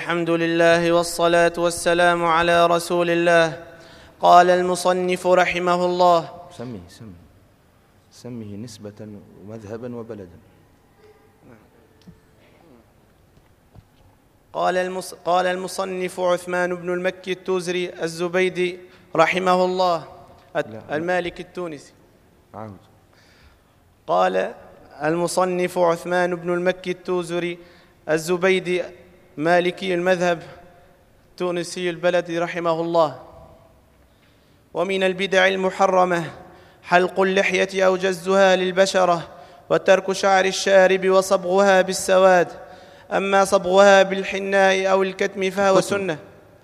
الحمد لله والصلاة والسلام على رسول الله. قال المصنف رحمه الله: سمه نسبة ومذهبا وبلدا. قال المصنف عثمان بن المكي التوزري الزبيدي رحمه الله المالكي التونسي. قال المصنف عثمان بن المكي التوزري الزبيدي مالكي المذهب تونسي البلد رحمه الله: ومن البدع المحرمة حلق اللحية أو جزها للبشرة، وترك شعر الشارب وصبغها بالسواد. أما صبغها بالحناء أو الكتم فهو سنة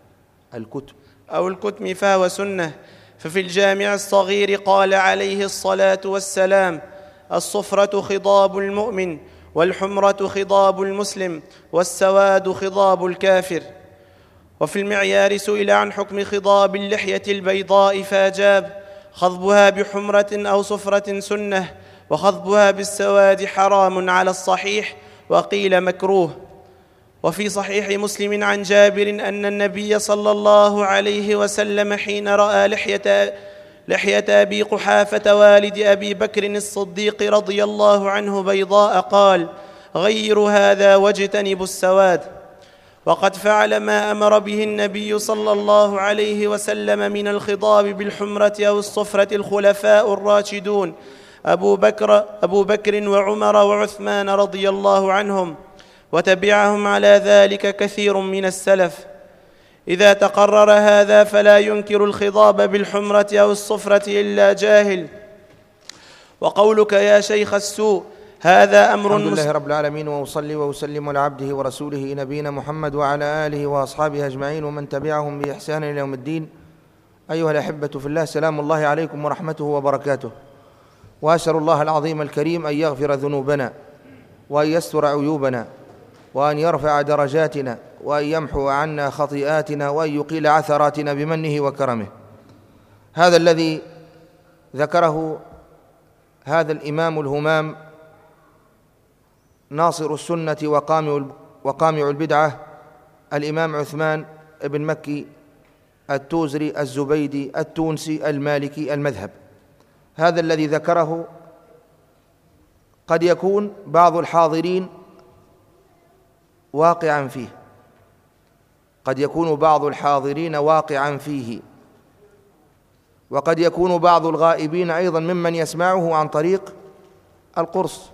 فهو سنة. ففي الجامع الصغير قال عليه الصلاة والسلام: الصفرة خضاب المؤمن، والحمرة خضاب المسلم، والسواد خضاب الكافر. وفي المعيار سئل عن حكم خضاب اللحية البيضاء فأجاب: خضبها بحمرة أو صفرة سنة، وخضبها بالسواد حرام على الصحيح، وقيل مكروه. وفي صحيح مسلم عن جابر أن النبي صلى الله عليه وسلم حين رأى لحية أبي قحافة والد أبي بكر الصديق رضي الله عنه بيضاء قال: غيروا هذا واجتنبوا السواد. وقد فعل ما أمر به النبي صلى الله عليه وسلم من الخضاب بالحمرة أو الصفرة الخلفاء الراشدون أبو بكر وعمر وعثمان رضي الله عنهم، وتبعهم على ذلك كثير من السلف. إذا تقرر هذا فلا ينكر الخضاب بالحمرة أو الصفرة إلا جاهل. وقولك يا شيخ السوء هذا أمر الحمد لله رب العالمين، وأصلي وأسلم على عبده ورسوله نبينا محمد وعلى آله وأصحابه أجمعين ومن تبعهم بإحسان إلى يوم الدين. أيها الأحبة في الله، سلام الله عليكم ورحمته وبركاته. وأسأل الله العظيم الكريم أن يغفر ذنوبنا، وأن يستر عيوبنا، وأن يرفع درجاتنا، وأن يمحو عنا خطيئاتنا، وأن يقيل عثراتنا بمنه وكرمه. هذا الذي ذكره هذا الإمام الهمام ناصر السنة وقامع البدعة الإمام عثمان بن مكي التوزري الزبيدي التونسي المالكي المذهب، هذا الذي ذكره قد يكون بعض الحاضرين واقعا فيه، قد يكون بعض الحاضرين واقعا فيه، وقد يكون بعض الغائبين أيضا ممن يسمعه عن طريق القرص.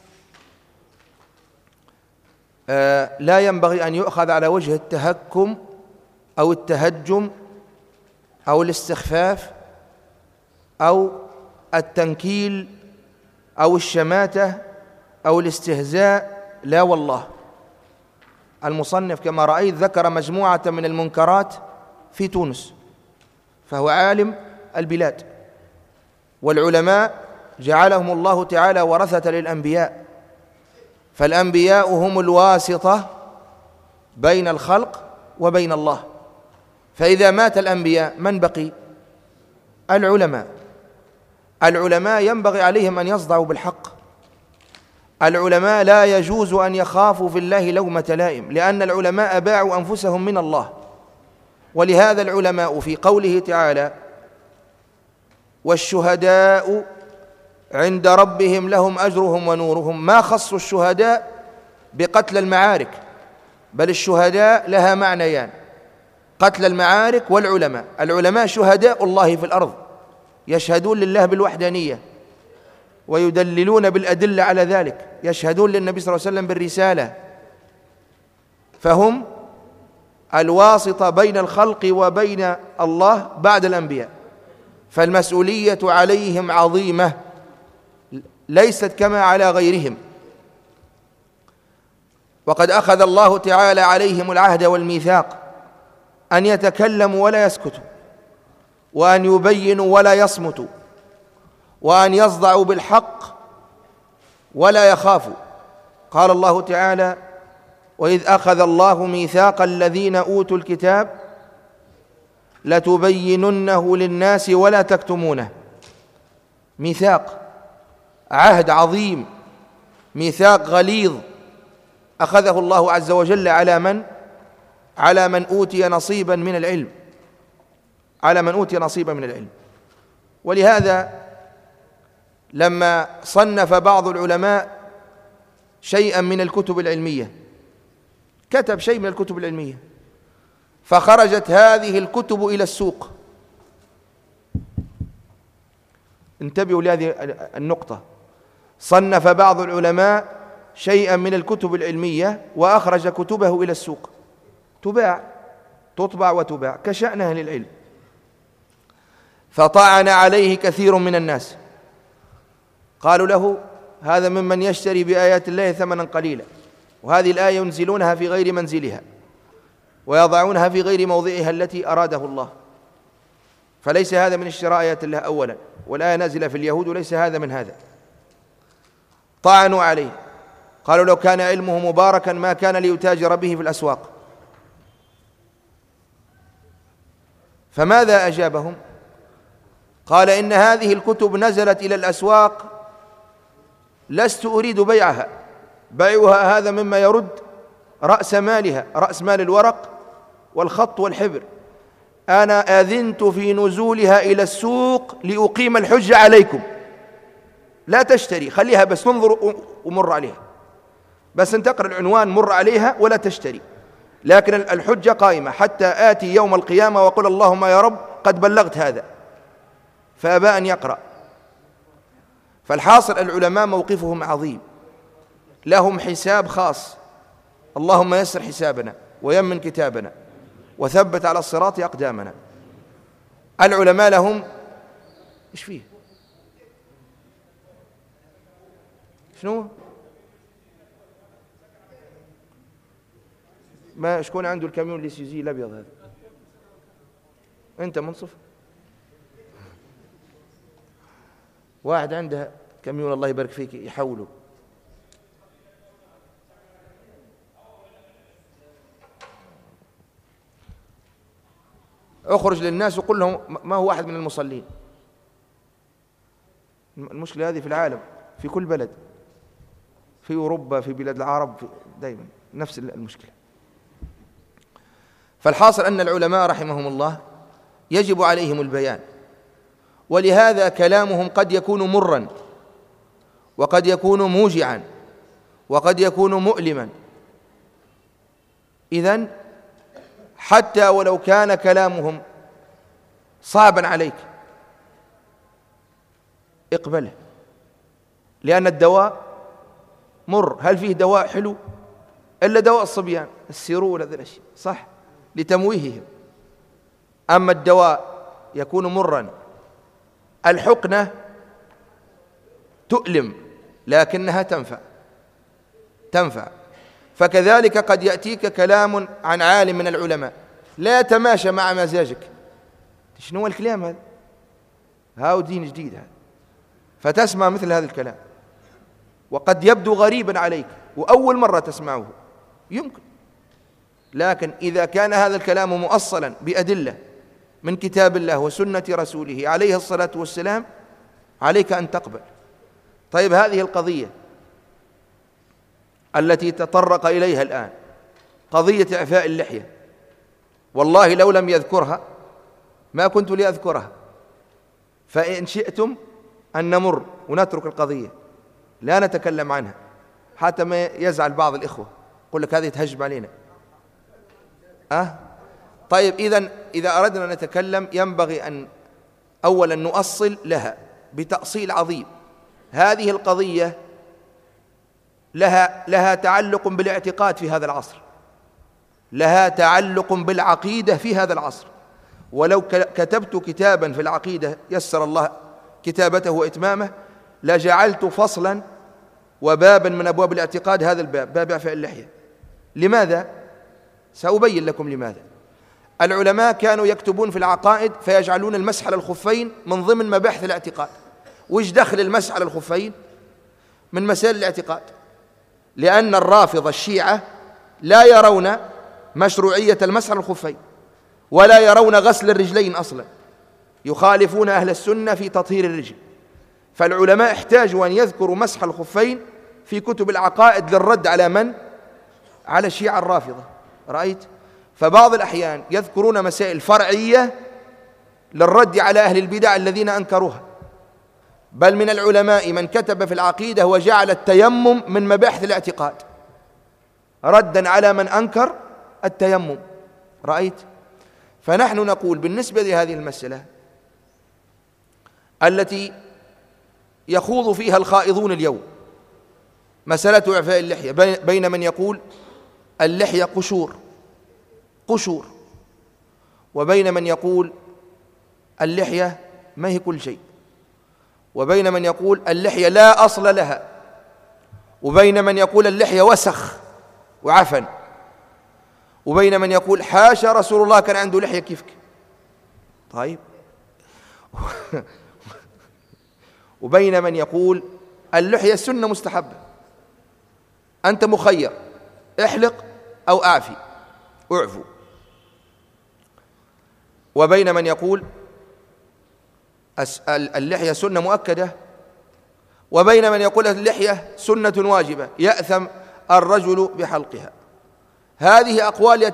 لا ينبغي أن يؤخذ على وجه التهكم أو التهجم أو الاستخفاف أو التنكيل أو الشماتة أو الاستهزاء، لا والله. المصنف كما رأيت ذكر مجموعة من المنكرات في تونس، فهو عالم البلاد، والعلماء جعلهم الله تعالى ورثة للأنبياء، فالأنبياء هم الواسطة بين الخلق وبين الله. فإذا مات الأنبياء من بقي؟ العلماء ينبغي عليهم أن يصدعوا بالحق. العلماء لا يجوز أن يخافوا في الله لومة لائم، لأن العلماء باعوا أنفسهم من الله. ولهذا العلماء في قوله تعالى: والشهداء عند ربهم لهم أجرهم ونورهم، ما خصوا الشهداء بقتل المعارك، بل الشهداء لها معنيان: قتل المعارك والعلماء. العلماء شهداء الله في الأرض، يشهدون لله بالوحدانية ويدللون بالأدلة على ذلك، يشهدون للنبي صلى الله عليه وسلم بالرسالة، فهم الواسطة بين الخلق وبين الله بعد الأنبياء. فالمسؤولية عليهم عظيمة، ليست كما على غيرهم. وقد أخذ الله تعالى عليهم العهد والميثاق أن يتكلموا ولا يسكتوا، وأن يبينوا ولا يصمتوا، وأن يصدعوا بالحق ولا يخافوا. قال الله تعالى: وإذ أخذ الله ميثاق الذين أوتوا الكتاب لتبيننه للناس ولا تكتمونه. ميثاق، عهد عظيم، ميثاق غليظ أخذه الله عز وجل على من؟ على من أوتي نصيبا من العلم، على من أوتي نصيبا من العلم. ولهذا لما صنف بعض العلماء شيئا من الكتب العلمية، كتب شيء من الكتب العلمية فخرجت هذه الكتب إلى السوق، انتبهوا لهذه النقطة، صنف بعض العلماء شيئا من الكتب العلمية وأخرج كتبه إلى السوق، تباع، تطبع وتباع كشأن أهل العلم، فطعن عليه كثير من الناس، قالوا له هذا ممن يشتري بآيات الله ثمنا قليلا، وهذه الآية ينزلونها في غير منزلها ويضعونها في غير موضعها التي أراده الله، فليس هذا من اشتراء آيات الله أولا، والآية نازلة في اليهود وليس هذا من هذا. طعنوا عليه، قالوا لو كان علمه مباركا ما كان ليتاجر به في الأسواق. فماذا أجابهم؟ قال إن هذه الكتب نزلت إلى الأسواق لست أريد بيعها، بيعها هذا مما يرد رأس مالها، رأس مال الورق والخط والحبر، أنا أذنت في نزولها إلى السوق لأقيم الحجة عليكم، لا تشتري، خليها بس تنظر ومر عليها، بس أن تقرأ العنوان مر عليها ولا تشتري، لكن الحجة قائمة حتى آتي يوم القيامة وقل اللهم يا رب قد بلغت هذا، فأبى أن يقرأ. فالحاصل العلماء موقفهم عظيم، لهم حساب خاص، اللهم يسر حسابنا ويمن كتابنا وثبت على الصراط أقدامنا. العلماء لهم إيش فيه؟ شنو؟ ما شكون عنده الكاميون اللي سيزي الأبيض هذا؟ أنت منصف؟ واحد عنده كاميون الله يبارك فيك يحوله، اخرج للناس وقل لهم ما هو واحد من المصلين. المشكلة هذه في العالم، في كل بلد، في أوروبا، في بلاد العرب، دائما نفس المشكلة. فالحاصل أن العلماء رحمهم الله يجب عليهم البيان، ولهذا كلامهم قد يكون مرا وقد يكون موجعا وقد يكون مؤلما. إذن حتى ولو كان كلامهم صعبا عليك اقبله، لأن الدواء مر. هل فيه دواء حلو إلا دواء الصبيان السيرو ولا ذي الأشياء، صح، لتمويههم، أما الدواء يكون مرا. الحقنة تؤلم لكنها تنفع. فكذلك قد يأتيك كلام عن عالم من العلماء لا يتماشى مع مزاجك، شنو هو الكلام هذا؟ هاو دين جديد هذا، فتسمع مثل هذا الكلام وقد يبدو غريبا عليك وأول مرة تسمعه يمكن، لكن إذا كان هذا الكلام مؤصلا بأدلة من كتاب الله وسنة رسوله عليه الصلاة والسلام عليك أن تقبل. طيب هذه القضية التي تطرق إليها الآن، قضية إعفاء اللحية، والله لو لم يذكرها ما كنت لأذكرها، فإن شئتم أن نمر ونترك القضية لا نتكلم عنها حتى ما يزعل بعض الإخوة يقول لك هذه تهجم علينا. طيب إذا أردنا أن نتكلم ينبغي أن أولا نؤصل لها بتأصيل عظيم. هذه القضية لها تعلق بالاعتقاد في هذا العصر، لها تعلق بالعقيدة في هذا العصر. ولو كتبت كتابا في العقيدة يسر الله كتابته وإتمامه لجعلت فصلا وبابا من أبواب الاعتقاد هذا الباب، باب إعفاء اللحية. لماذا؟ سأبين لكم لماذا. العلماء كانوا يكتبون في العقائد فيجعلون المسح على الخفين من ضمن مباحث الاعتقاد. وإيش دخل المسح على الخفين من مسائل الاعتقاد؟ لأن الرافضة الشيعة لا يرون مشروعية المسح على الخفين ولا يرون غسل الرجلين أصلا، يخالفون أهل السنة في تطهير الرجل. فالعلماء احتاجوا أن يذكروا مسح الخفين في كتب العقائد للرد على من؟ على الشيعة الرافضة. رأيت؟ فبعض الأحيان يذكرون مسائل فرعية للرد على أهل البدع الذين أنكروها، بل من العلماء من كتب في العقيدة وجعل التيمم من مباحث الاعتقاد ردا على من أنكر التيمم. رأيت؟ فنحن نقول بالنسبة لهذه المسألة التي يخوض فيها الخائضون اليوم، مسألة إعفاء اللحية، بين من يقول اللحية قشور، وبين من يقول اللحية ما هي كل شيء، وبين من يقول اللحية لا أصل لها، وبين من يقول اللحية وسخ وعفن، وبين من يقول حاشا رسول الله كان عنده لحية كيفك. طيب وبين من يقول اللحية سنة مستحبة، أنت مخير، احلق أو أعفوا. وبين من يقول اللحية سنة مؤكدة، وبين من يقول اللحية سنة واجبة يأثم الرجل بحلقها. هذه أقوال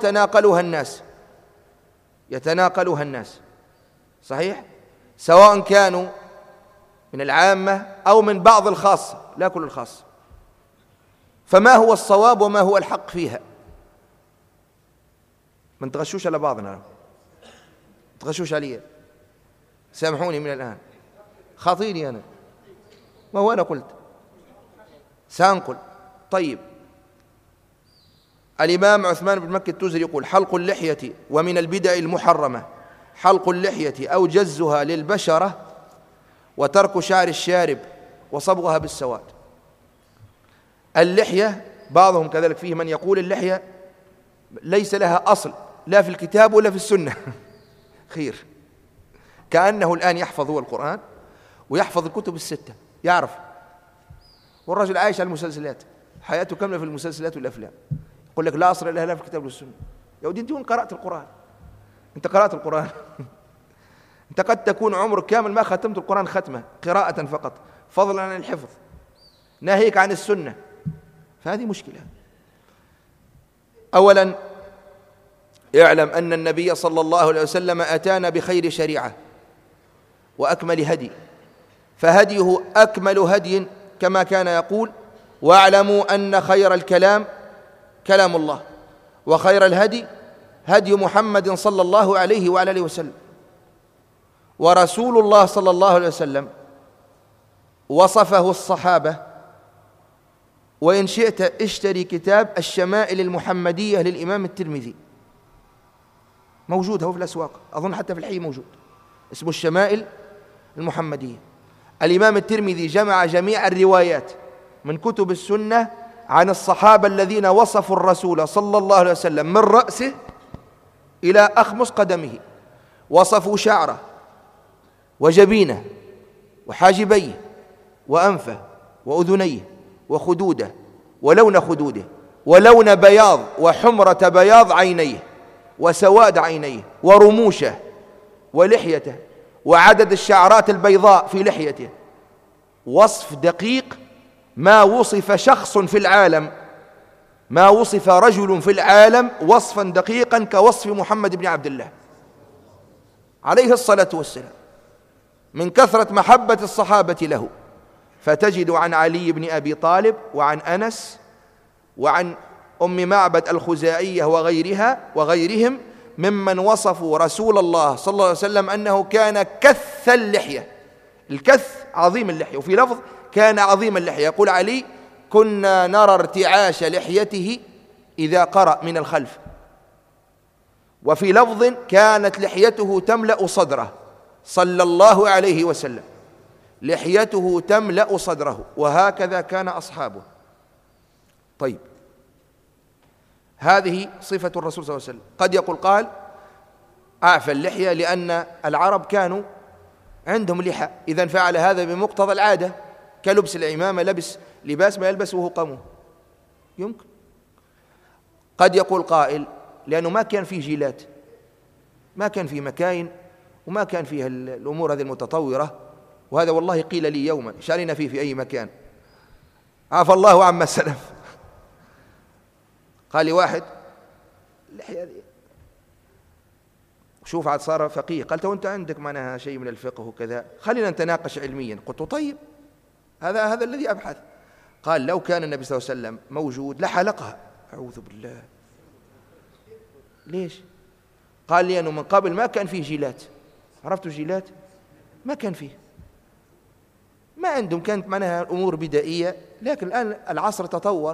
يتناقلها الناس صحيح، سواء كانوا من العامة أو من بعض الخاصة، لا كل الخاصة. فما هو الصواب وما هو الحق فيها؟ من تغشوش على بعضنا، تغشوش علي، سامحوني من الآن، خاطيني أنا، ما هو أنا قلت سأنقل. طيب، الإمام عثمان بن مكي التوزري يقول حلق اللحية ومن البدع المحرمة حلق اللحية أو جزها للبشرة وترك شعر الشارب وصبغها بالسواد. اللحية بعضهم كذلك، فيه من يقول اللحية ليس لها أصل لا في الكتاب ولا في السنة خير، كأنه الآن يحفظ هو القرآن ويحفظ الكتب الستة، يعرف، والرجل عايش على المسلسلات، حياته كاملة في المسلسلات والأفلام، يقول لك لا أصل لها لا في الكتاب والسنة. يا ودي أنت وين قرأت القرآن؟ أنت قرأت القرآن؟ أنت قد تكون عمرك كامل ما ختمت القرآن ختمة قراءة فقط، فضلا عن الحفظ، ناهيك عن السنة. فهذه مشكلة. أولا اعلم أن النبي صلى الله عليه وسلم أتانا بخير شريعة وأكمل هدي، فهديه أكمل هدي كما كان يقول واعلموا أن خير الكلام كلام الله وخير الهدي هدي محمد صلى الله عليه وعلى آله وسلم. ورسول الله صلى الله عليه وسلم وصفه الصحابة، وإن شئت اشتري كتاب الشمائل المحمدية للإمام الترمذي، موجود هو في الأسواق، أظن حتى في الحي موجود، اسمه الشمائل المحمدية. الإمام الترمذي جمع جميع الروايات من كتب السنة عن الصحابة الذين وصفوا الرسول صلى الله عليه وسلم من رأسه إلى أخمص قدمه، وصفوا شعره وجبينه وحاجبيه وأنفه وأذنيه وخدوده ولون خدوده ولون بياض وحمرة بياض عينيه وسواد عينيه ورموشه ولحيته وعدد الشعرات البيضاء في لحيته. وصف دقيق ما وصف شخص في العالم، ما وصف رجل في العالم وصفا دقيقا كوصف محمد بن عبد الله عليه الصلاة والسلام، من كثرة محبة الصحابة له. فتجد عن علي بن أبي طالب وعن أنس وعن أم معبد الخزاعية وغيرهم ممن وصفوا رسول الله صلى الله عليه وسلم أنه كان كث اللحية، الكث عظيم اللحية، وفي لفظ كان عظيم اللحية، يقول علي كنا نرى ارتعاش لحيته إذا قرأ من الخلف، وفي لفظ كانت لحيته تملأ صدره صلى الله عليه وسلم، لحيته تملأ صدره، وهكذا كان أصحابه. طيب، هذه صفة الرسول صلى الله عليه وسلم. قد يقول قال أعفى اللحية لأن العرب كانوا عندهم لحى، إذن فعل هذا بمقتضى العادة، كلبس العمامة، لبس لباس ما يلبسه قومه، يمكن. قد يقول قائل لأنه ما كان فيه جيلات، ما كان فيه مكاين، وما كان فيها الأمور هذه المتطورة، وهذا والله قيل لي يوما شارينا فيه في أي مكان، عفى الله عما سلف. قال لي واحد شوف عاد صار فقيه. قال وأنت عندك معناها شيء من الفقه وكذا، خلينا نتناقش علميا. قلت طيب، هذا الذي أبحث. قال لو كان النبي صلى الله عليه وسلم موجود لحلقها. أعوذ بالله. ليش؟ قال لأنه من قبل ما كان فيه جيلات. عرفتوا جيلات؟ ما كان فيه، ما عندهم، كانت معناها أمور بدائية. لكن الآن العصر تطور،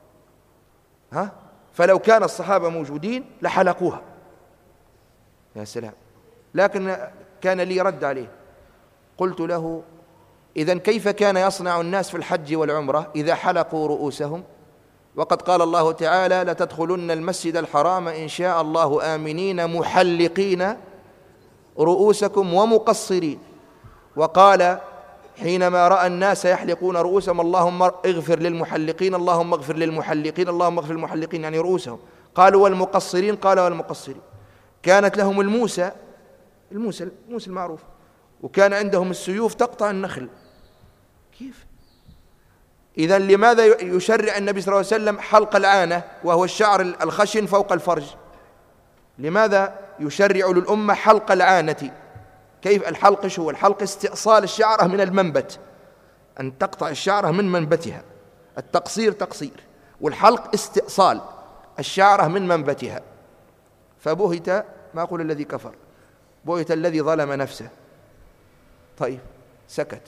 فلو كان الصحابة موجودين لحلقوها. يا سلام. لكن كان لي رد عليه. قلت له إذن كيف كان يصنع الناس في الحج والعمرة إذا حلقوا رؤوسهم؟ وقد قال الله تعالى لتدخلن المسجد الحرام إن شاء الله آمنين محلقين رؤوسكم ومقصرين. وقال حينما رأى الناس يحلقون رؤوسهم اللهم اغفر للمحلقين، اللهم اغفر للمحلقين، اللهم اغفر للمحلقين، يعني رؤوسهم. قالوا والمقصرين؟ قال والمقصرين. كانت لهم الموسى المعروف، وكان عندهم السيوف تقطع النخل. كيف؟ إذن لماذا يشرع النبي صلى الله عليه وسلم حلق العانة وهو الشعر الخشن فوق الفرج؟ لماذا يشرع للأمة حلق العانة؟ كيف الحلق؟ شو الحلق؟ استئصال الشعرة من المنبت، أن تقطع الشعرة من منبتها. التقصير تقصير، والحلق استئصال الشعرة من منبتها. فبهت، ما أقول الذي كفر، بهت الذي ظلم نفسه. طيب سكت.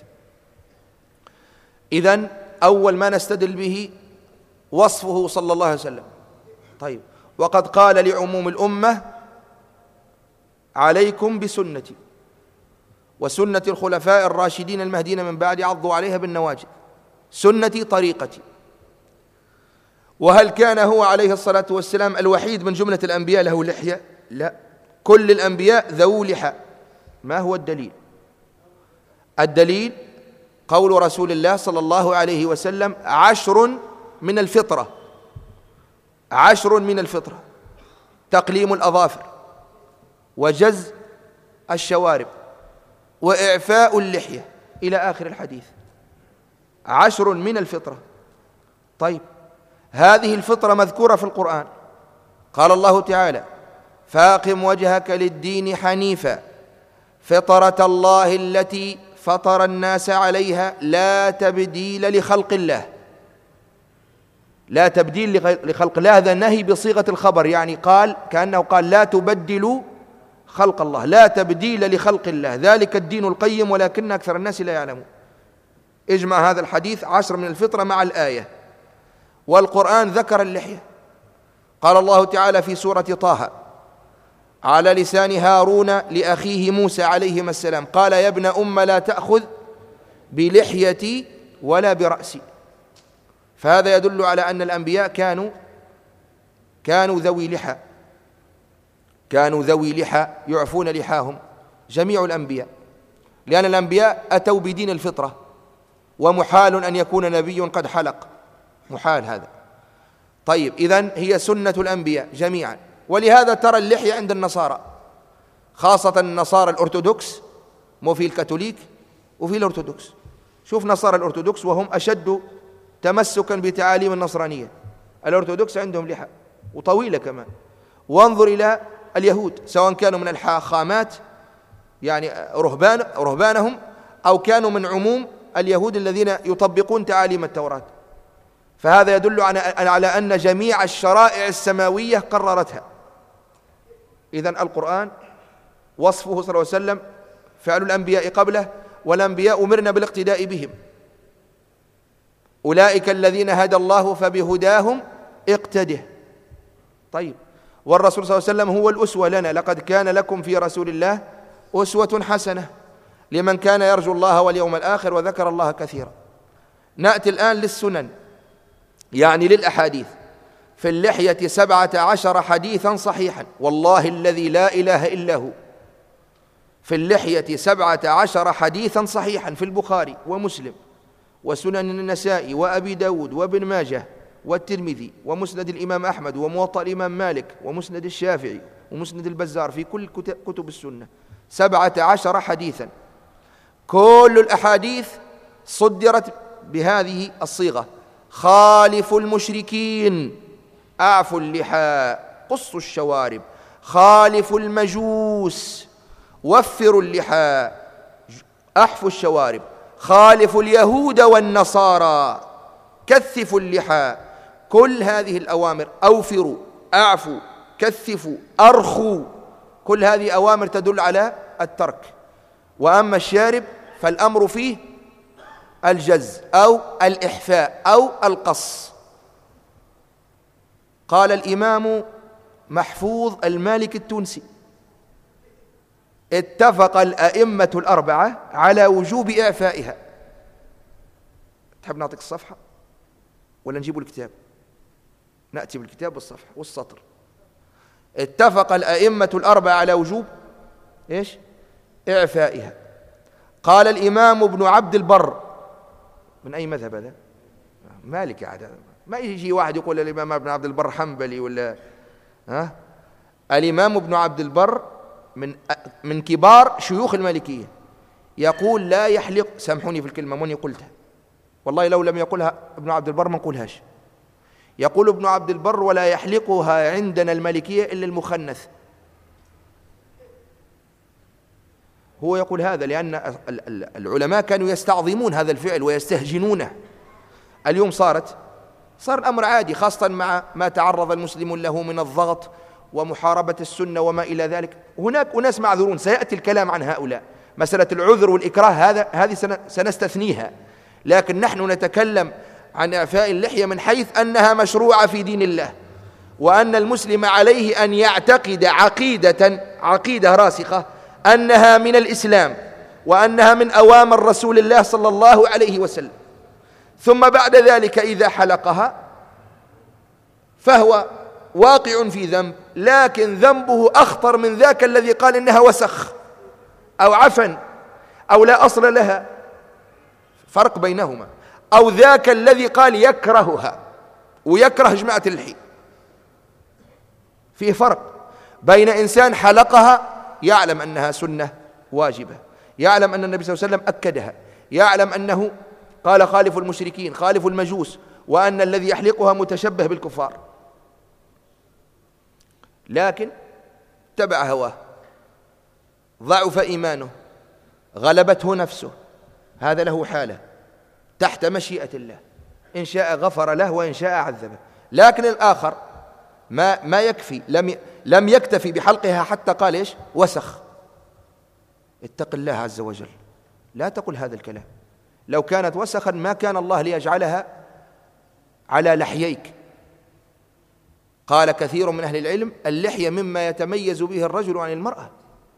إذن أول ما نستدل به وصفه صلى الله عليه وسلم. طيب وقد قال لعموم الأمة عليكم بسنتي وسنة الخلفاء الراشدين المهديين من بعد عضوا عليها بالنواجذ. سنتي طريقتي. وهل كان هو عليه الصلاة والسلام الوحيد من جملة الأنبياء له لحية؟ لا، كل الأنبياء ذو لحى. ما هو الدليل؟ الدليل قول رسول الله صلى الله عليه وسلم 10 من الفطرة. 10 من الفطرة: تقليم الأظافر، وجز الشوارب، وإعفاء اللحية، إلى آخر الحديث. 10 من الفطرة. طيب هذه الفطرة مذكورة في القرآن. قال الله تعالى فأقم وجهك للدين حنيفا فطرة الله التي فطر الناس عليها لا تبديل لخلق الله. لا تبديل لخلق الله، هذا نهي بصيغة الخبر، يعني قال كأنه قال لا تبدلوا خلق الله، لا تبديل لخلق الله، ذلك الدين القيم ولكن أكثر الناس لا يعلمون. اجمع هذا الحديث 10 من الفطرة مع الآية. والقرآن ذكر اللحية. قال الله تعالى في سورة طه على لسان هارون لأخيه موسى عليهما السلام قال يا ابن أم لا تأخذ بلحيتي ولا برأسي. فهذا يدل على أن الأنبياء كانوا ذوي لحى، كانوا ذوي لحى يعفون لحاهم، جميع الأنبياء، لأن الأنبياء أتوا بدين الفطرة، ومحال أن يكون نبي قد حلق، محال هذا. طيب إذن هي سنة الأنبياء جميعا. ولهذا ترى اللحية عند النصارى، خاصة النصارى الأرثوذكس، مو في الكاثوليك وفي الأرثوذكس. شوف نصارى الأرثوذكس وهم أشد تمسكا بتعاليم النصرانية. الأرثوذكس عندهم لحى وطويلة كمان. وانظر إلى اليهود، سواء كانوا من الحاخامات يعني رهبانهم، أو كانوا من عموم اليهود الذين يطبقون تعاليم التوراة. فهذا يدل على أن جميع الشرائع السماوية قررتها. إذن القرآن وصفه صلى الله عليه وسلم فعل الأنبياء قبله، والأنبياء أمرنا بالاقتداء بهم. أولئك الذين هدى الله فبهداهم اقتده. طيب والرسول صلى الله عليه وسلم هو الأسوة لنا، لقد كان لكم في رسول الله أسوة حسنة لمن كان يرجو الله واليوم الآخر وذكر الله كثيرا. نأتي الآن للسنن، يعني للأحاديث. في اللحية 17 حديثا صحيحا، والله الذي لا إله إلا هو. في اللحية 17 حديثا صحيحا في البخاري ومسلم وسنن النسائي وأبي داود وابن ماجه والترمذي ومسند الإمام أحمد وموطأ الإمام مالك ومسند الشافعي ومسند البزار، في كل كتب السنة 17 حديثا. كل الأحاديث صدرت بهذه الصيغة: خالفوا المشركين، أعفوا اللحى، قصوا الشوارب، خالفوا المجوس، وفروا اللحى، أحفوا الشوارب، خالفوا اليهود والنصارى، كثفوا اللحى. كل هذه الأوامر، أوفروا، أعفوا، كثفوا، أرخوا، كل هذه أوامر تدل على الترك. وأما الشارب فالأمر فيه الجز أو الإحفاء أو القص. قال الإمام محفوظ المالك التونسي: اتفق الأئمة الأربعة على وجوب إعفائها. تحب نعطيك الصفحة ولا نجيب الكتاب؟ نأتي بالكتاب والصفحة والسطر. اتفق الأئمة الأربعة على وجوب إيش؟ إعفائها. قال الإمام ابن عبد البر. من أي مذهب هذا؟ مالكي عاد، ما يجي واحد يقول الإمام ابن عبد البر حنبلي ولا الإمام ابن عبد البر من كبار شيوخ المالكية، يقول لا يحلق، سامحوني في الكلمة ماني قلتها والله، لو لم يقولها ابن عبد البر ما نقولهاش. يقول ابن عبد البر: ولا يحلقها عندنا المالكية إلا المخنث. هو يقول هذا لأن العلماء كانوا يستعظمون هذا الفعل ويستهجنونه. اليوم صار الأمر عادي، خاصة مع ما تعرض المسلم له من الضغط ومحاربة السنة وما إلى ذلك. هناك أناس معذورون، سيأتي الكلام عن هؤلاء. مسألة العذر والإكراه هذه سنستثنيها، لكن نحن نتكلم عن إعفاء اللحية من حيث أنها مشروعة في دين الله، وأن المسلم عليه أن يعتقد عقيدة راسخة أنها من الإسلام، وأنها من أوامر رسول الله صلى الله عليه وسلم. ثم بعد ذلك إذا حلقها فهو واقع في ذنب، لكن ذنبه أخطر من ذاك الذي قال إنها وسخ أو عفن أو لا أصل لها، فرق بينهما. أو ذاك الذي قال يكرهها ويكره جماعة اللحية. فيه فرق بين إنسان حلقها يعلم أنها سنة واجبة، يعلم أن النبي صلى الله عليه وسلم أكدها، يعلم أنه قال خالفوا المشركين، خالفوا المجوس، وأن الذي يحلقها متشبه بالكفار، لكن اتبع هواه، ضعف إيمانه، غلبته نفسه، هذا له حالة تحت مشيئة الله، إن شاء غفر له وإن شاء عذبه. لكن الآخر ما يكفي، لم يكتفي بحلقها حتى قال إيش؟ وسخ. اتق الله عز وجل، لا تقل هذا الكلام. لو كانت وسخا ما كان الله ليجعلها على لحييك. قال كثير من أهل العلم: اللحية مما يتميز به الرجل عن المرأة.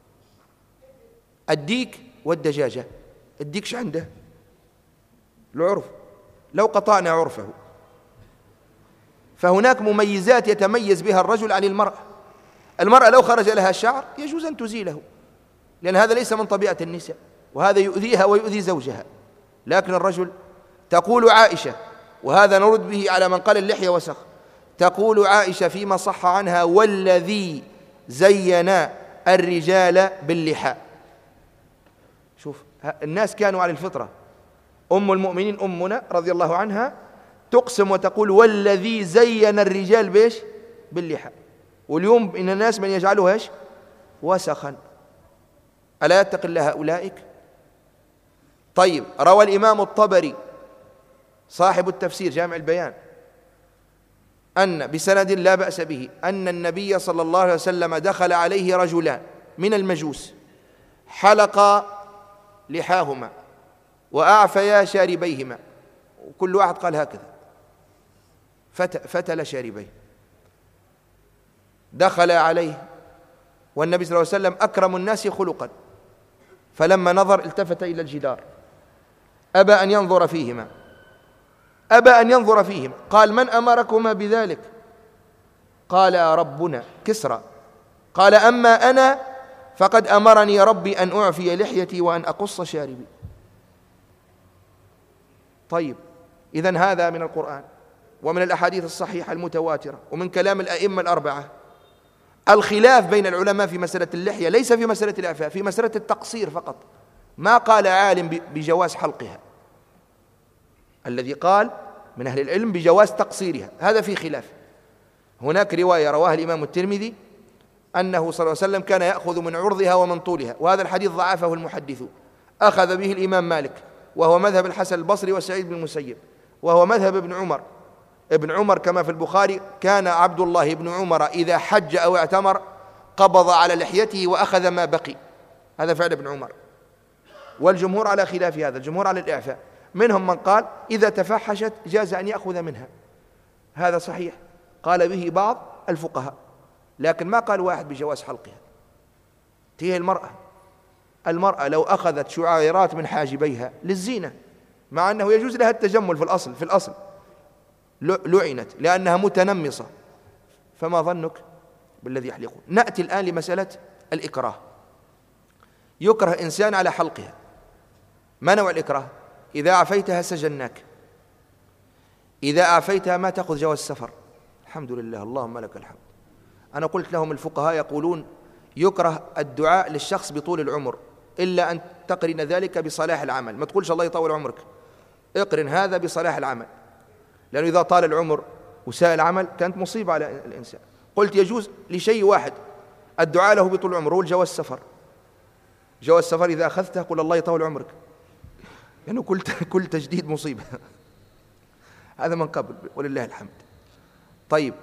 الديك والدجاجة، الديك شو عنده؟ العرف، لو قطعنا عرفه. فهناك مميزات يتميز بها الرجل عن المرأة. المرأة لو خرج لها شعر يجوز أن تزيله، لأن هذا ليس من طبيعة النساء، وهذا يؤذيها ويؤذي زوجها. لكن الرجل، تقول عائشة، وهذا نرد به على من قال اللحية وسخ، تقول عائشة فيما صح عنها: والذي زين الرجال باللحى. شوف، الناس كانوا على الفطرة. أم المؤمنين أمنا رضي الله عنها تقسم وتقول: والذي زين الرجال بيش؟ باللحى. واليوم إن الناس من يجعلها إيش؟ وسخا. ألا يتق الله أولئك؟ طيب، روى الإمام الطبري صاحب التفسير جامع البيان أن بسند لا بأس به أن النبي صلى الله عليه وسلم دخل عليه رجلان من المجوس حلق لحاهما وأعفيا شاربيهما، وكل واحد قال هكذا، فتل شاربيه. دخل عليه والنبي صلى الله عليه وسلم أكرم الناس خلقا، فلما نظر التفت إلى الجدار، أبى أن ينظر فيهما، أبى أن ينظر فيهما. قال: من أمركما بذلك؟ قال: ربنا كسرى. قال: أما أنا فقد أمرني ربي أن أعفي لحيتي وأن أقص شاربي. طيب، إذن هذا من القرآن ومن الأحاديث الصحيحة المتواترة ومن كلام الأئمة الأربعة. الخلاف بين العلماء في مسألة اللحية ليس في مسألة الإعفاء، في مسألة التقصير فقط. ما قال عالم بجواز حلقها، الذي قال من أهل العلم بجواز تقصيرها، هذا في خلاف. هناك رواية رواها الإمام الترمذي أنه صلى الله عليه وسلم كان يأخذ من عرضها ومن طولها، وهذا الحديث ضعفه المحدثون. أخذ به الإمام مالك، وهو مذهب الحسن البصري وسعيد بن المسيب، وهو مذهب ابن عمر. ابن عمر كما في البخاري: كان عبد الله بن عمر إذا حج أو اعتمر قبض على لحيته وأخذ ما بقي. هذا فعل ابن عمر، والجمهور على خلاف هذا، الجمهور على الإعفاء. منهم من قال إذا تفحشت جاز أن يأخذ منها، هذا صحيح، قال به بعض الفقهاء، لكن ما قال واحد بجواز حلقها. هي المرأة لو أخذت شعيرات من حاجبيها للزينة، مع أنه يجوز لها التجمل في الأصل لعنت لأنها متنمصة، فما ظنك بالذي يحلقون؟ نأتي الآن لمسألة الإكراه. يكره إنسان على حلقها، ما نوع الإكراه؟ إذا عفيتها سجناك، إذا عفيتها ما تأخذ جواز السفر. الحمد لله، اللهم لك الحمد. أنا قلت لهم الفقهاء يقولون يكره الدعاء للشخص بطول العمر، إلا أن تقرن ذلك بصلاح العمل. ما تقولش الله يطول عمرك، اقرن هذا بصلاح العمل، لأنه إذا طال العمر وساء العمل كانت مصيبة على الإنسان. قلت يجوز لشيء واحد الدعاء له بطول العمر، هو الجواز السفر. جواز السفر إذا أخذته قل الله يطول عمرك، لأنه كل تجديد مصيبة. هذا من قبل ولله الحمد. طيب،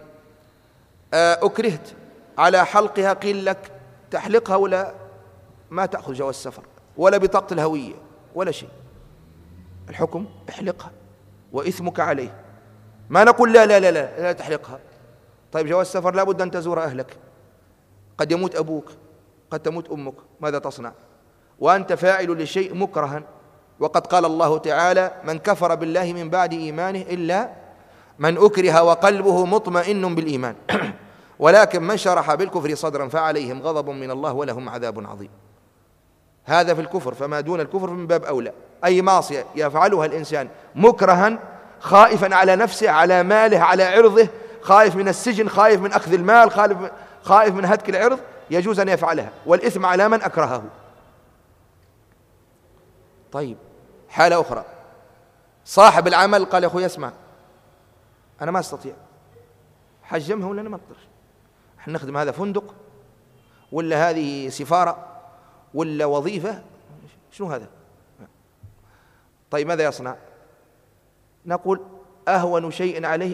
أكرهت على حلقها، قيل لك تحلقها ولا ما تأخذ جواز السفر ولا بطاقة الهوية ولا شيء، الحكم احلقها وإثمك عليه. ما نقول لا لا لا لا, لا تحلقها. طيب، جواز السفر لا بد أن تزور أهلك، قد يموت أبوك، قد تموت أمك، ماذا تصنع؟ وأنت فاعل لشيء مكرها، وقد قال الله تعالى: من كفر بالله من بعد إيمانه إلا من أكره وقلبه مطمئن بالإيمان ولكن من شرح بالكفر صدرا فعليهم غضب من الله ولهم عذاب عظيم. هذا في الكفر، فما دون الكفر من باب أولى. أي معصية يفعلها الإنسان مكرها، خائفا على نفسه، على ماله، على عرضه، خائف من السجن، خائف من أخذ المال، خائف من هتك العرض، يجوز أن يفعلها، والإثم على من أكرهه. طيب، حالة أخرى، صاحب العمل قال: يا أخوي اسمع، أنا ما أستطيع، حجمها ولا أنا ما أقدر، احنا نخدم هذا فندق ولا هذه سفارة ولا وظيفة، شنو هذا؟ طيب، ماذا يصنع؟ نقول أهون شيء عليه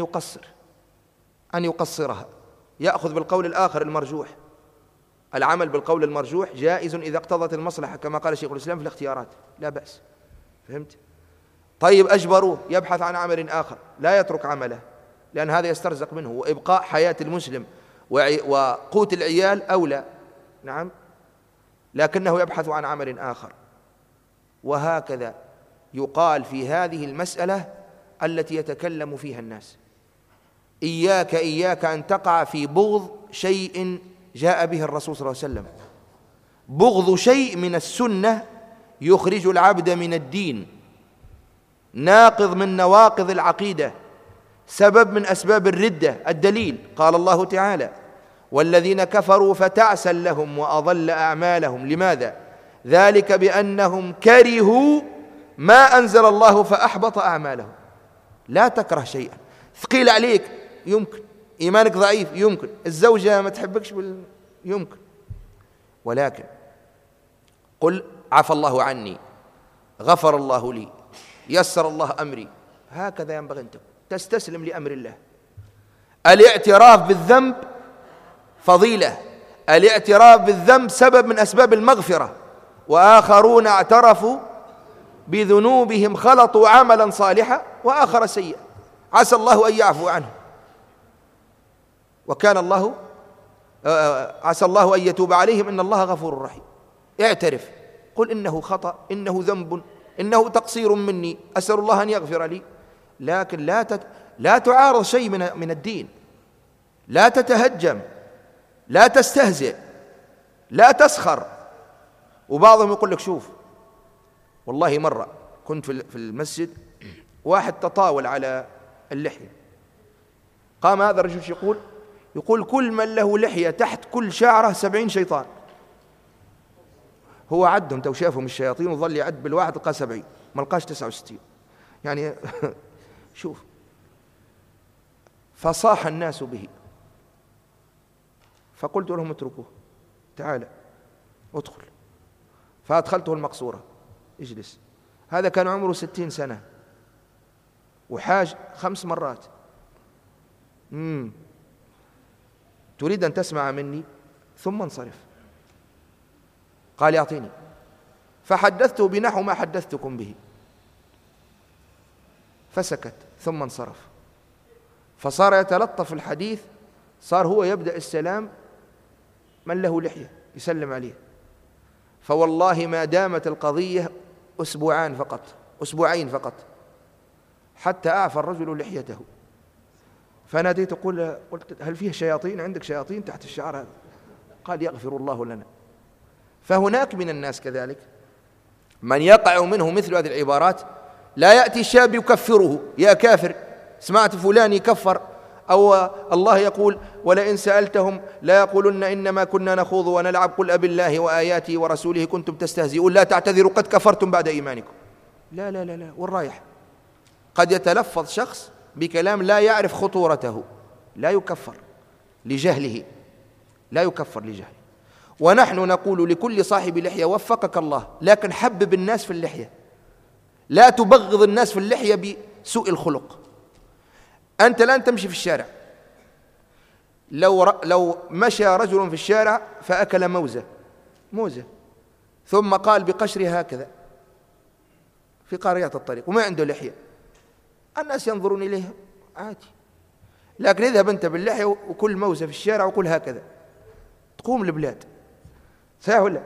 أن يقصرها، يأخذ بالقول الآخر المرجوح. العمل بالقول المرجوح جائز إذا اقتضت المصلحة، كما قال شيخ الإسلام في الاختيارات، لا بأس. فهمت؟ طيب، أجبروه يبحث عن عمل آخر، لا يترك عمله، لأن هذا يسترزق منه، وإبقاء حياة المسلم وقوت العيال أولى. نعم، لكنه يبحث عن عمل آخر. وهكذا يقال في هذه المسألة التي يتكلم فيها الناس: إياك أن تقع في بغض شيء جاء به الرسول صلى الله عليه وسلم. بغض شيء من السنة يخرج العبد من الدين، ناقض من نواقض العقيدة، سبب من أسباب الردة. الدليل قال الله تعالى: والذين كفروا فتعسا لهم وأضل أعمالهم. لماذا؟ ذلك بأنهم كرهوا ما أنزل الله فأحبط أعمالهم. لا تكره شيئا، ثقيل عليك يمكن، إيمانك ضعيف يمكن، الزوجة ما تحبكش يمكن، ولكن قل عفى الله عني، غفر الله لي، يسر الله أمري. هكذا ينبغي أن تكون، تستسلم لأمر الله. الاعتراف بالذنب فضيلة، الاعتراف بالذنب سبب من أسباب المغفرة. وآخرون اعترفوا بذنوبهم خلطوا عملا صالحا وآخر سيئا، عسى الله أن يعفو عنه، وكان الله عسى الله أن يتوب عليهم، إن الله غفور رحيم. اعترف، قل إنه خطأ، إنه ذنب، إنه تقصير مني، أسأل الله أن يغفر لي. لكن لا تعارض شيء من الدين، لا تتهجم، لا تستهزئ، لا تسخر. وبعضهم يقول لك: شوف، والله مرة كنت في المسجد، واحد تطاول على اللحية، قام هذا الرجل يقول كل من له لحية تحت كل شعرة 70 شيطان. هو عدهم، تو شافهم الشياطين وظل يعد بالواحد، لقى 70، ما لقاش 69 يعني. شوف، فصاح الناس به، فقلت لهم اتركوه، تعال ادخل. فأدخلته المقصورة، اجلس. هذا كان عمره 60 سنة وحاج 5 مرات. تريد أن تسمع مني ثم انصرف؟ قال يعطيني. فحدثته بنحو ما حدثتكم به، فسكت ثم انصرف. فصار يتلطف الحديث، صار هو يبدأ السلام من له لحية يسلم عليه. فوالله ما دامت القضية أسبوعين فقط حتى أعفى الرجل لحيته. فناديت قلت هل فيه شياطين؟ عندك شياطين تحت الشعر هذا؟ قال يغفر الله لنا. فهناك من الناس كذلك من يقع منه مثل هذه العبارات، لا يأتي الشاب يكفره، يا كافر، سمعت فلان يكفر، أو الله يقول ولئن سألتهم لا يقولن إنما كنا نخوض ونلعب قل أبالله وآياته ورسوله كنتم تستهزئون لا تعتذروا قد كفرتم بعد إيمانكم. لا لا لا لا، والرايح قد يتلفظ شخص بكلام لا يعرف خطورته، لا يكفر لجهله، لا يكفر لجهله. ونحن نقول لكل صاحب لحية وفقك الله، لكن حبب الناس في اللحية، لا تبغض الناس في اللحية بسوء الخلق. أنت الآن تمشي في الشارع، لو مشى رجل في الشارع فأكل موزة ثم قال بقشرها هكذا في قاريات الطريق وما عنده لحية، الناس ينظرون إليه عادي. لكن اذهب أنت باللحية وكل موزة في الشارع وكل هكذا، تقوم البلاد. صحيح ولا؟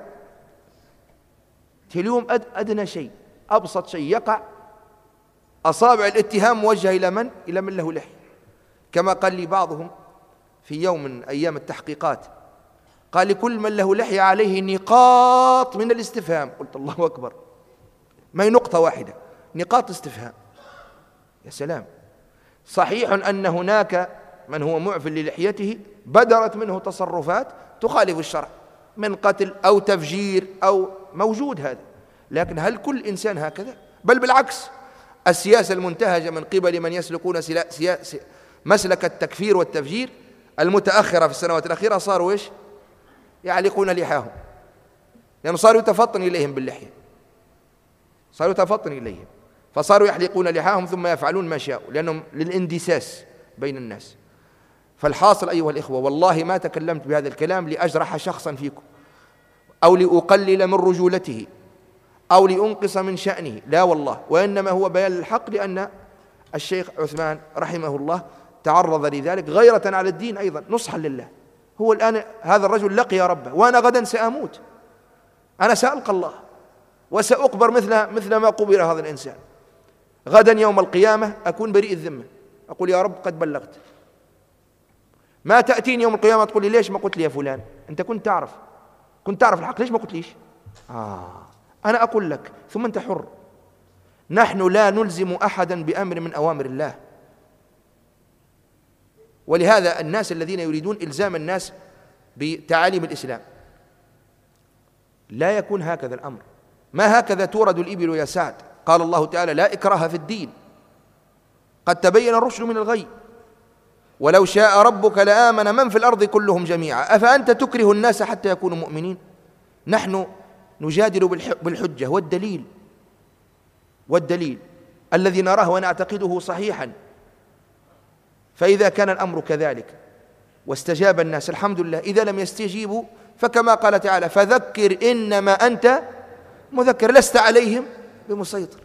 اليوم أدنى شيء، أبسط شيء يقع، أصابع الاتهام موجهة إلى من؟ إلى من له لحية. كما قال لي بعضهم في يوم من أيام التحقيقات، قال لكل من له لحية عليه نقاط من الاستفهام. قلت الله أكبر، ما هي نقطة واحدة، نقاط استفهام. يا سلام. صحيح أن هناك من هو معف للحيته بدرت منه تصرفات تخالف الشرع من قتل أو تفجير أو موجود هذا، لكن هل كل إنسان هكذا؟ بل بالعكس، السياسة المنتهجة من قبل من يسلكون مسلك التكفير والتفجير المتأخرة في السنوات الأخيرة صاروا إيش؟ يعلقون لحاهم، لأنه صاروا يتفطن إليهم باللحية، صاروا يتفطن إليهم، فصاروا يحلقون لحاهم ثم يفعلون ما شاءوا لأنهم للإندساس بين الناس. فالحاصل أيها الإخوة، والله ما تكلمت بهذا الكلام لأجرح شخصا فيكم أو لأقلل من رجولته أو لأنقص من شأنه، لا والله، وإنما هو بيان الحق، لأن الشيخ عثمان رحمه الله تعرض لذلك غيرة على الدين أيضا، نصحا لله. هو الآن هذا الرجل لقي ربه، وأنا غدا سأموت، أنا سألقى الله وسأقبر مثل ما قبر هذا الإنسان. غدا يوم القيامة أكون بريء الذمة، أقول يا رب قد بلغت. ما تأتيني يوم القيامة تقول لي ليش ما قلت لي يا فلان؟ أنت كنت تعرف الحق، ليش ما قلت ليش؟ أنا أقول لك ثم أنت حر. نحن لا نلزم أحدا بأمر من أوامر الله، ولهذا الناس الذين يريدون إلزام الناس بتعاليم الإسلام لا يكون هكذا الأمر. ما هكذا تورد الإبل يا سعد. قال الله تعالى لا إكراه في الدين قد تبين الرشد من الغي ولو شاء ربك لآمن من في الأرض كلهم جميعا أفأنت تكره الناس حتى يكونوا مؤمنين. نحن نجادل بالحجة والدليل الذي نراه ونعتقده صحيحا. فإذا كان الأمر كذلك واستجاب الناس الحمد لله، إذا لم يستجيبوا فكما قال تعالى فذكر إنما أنت مذكر لست عليهم بمسيطر.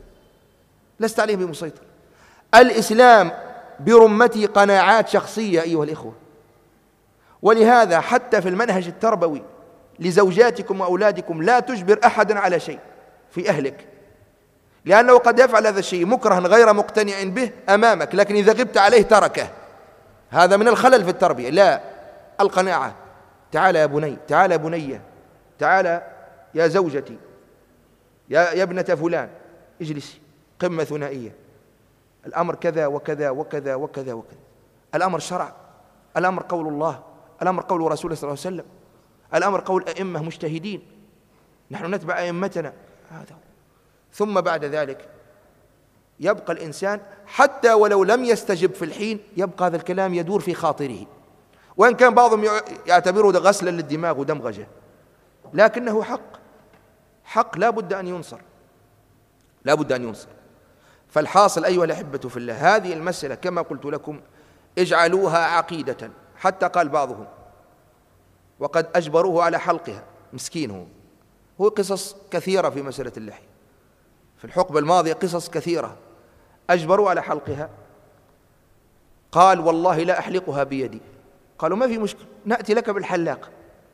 الإسلام برمتي قناعات شخصية أيها الإخوة، ولهذا حتى في المنهج التربوي لزوجاتكم وأولادكم لا تجبر أحدا على شيء في أهلك، لأنه قد يفعل هذا الشيء مكرها غير مقتنع به أمامك، لكن إذا غبت عليه تركه. هذا من الخلل في التربية. لا، القناعة. تعال يا بني، تعال يا بنية، تعال يا زوجتي، يا ابنة فلان، اجلسي، قمة ثنائية، الأمر كذا وكذا وكذا وكذا وكذا. الأمر شرع، الأمر قول الله، الأمر قول رسوله صلى الله عليه وسلم، الأمر قول أئمة مجتهدين، نحن نتبع أئمتنا. هذا ثم بعد ذلك يبقى الإنسان حتى ولو لم يستجب في الحين، يبقى هذا الكلام يدور في خاطره، وإن كان بعضهم يعتبره غسلا للدماغ ودمغجة، لكنه حق لا بد أن ينصر، لا بد أن ينصر. فالحاصل أيها الأحبة في الله، هذه المسألة كما قلت لكم اجعلوها عقيدة. حتى قال بعضهم وقد أجبروه على حلقها، مسكين هو قصص كثيرة في مسألة اللحية، في الحقبة الماضية قصص كثيرة أجبروا على حلقها. قال والله لا أحلقها بيدي. قالوا ما في مشكلة، نأتي لك بالحلاق،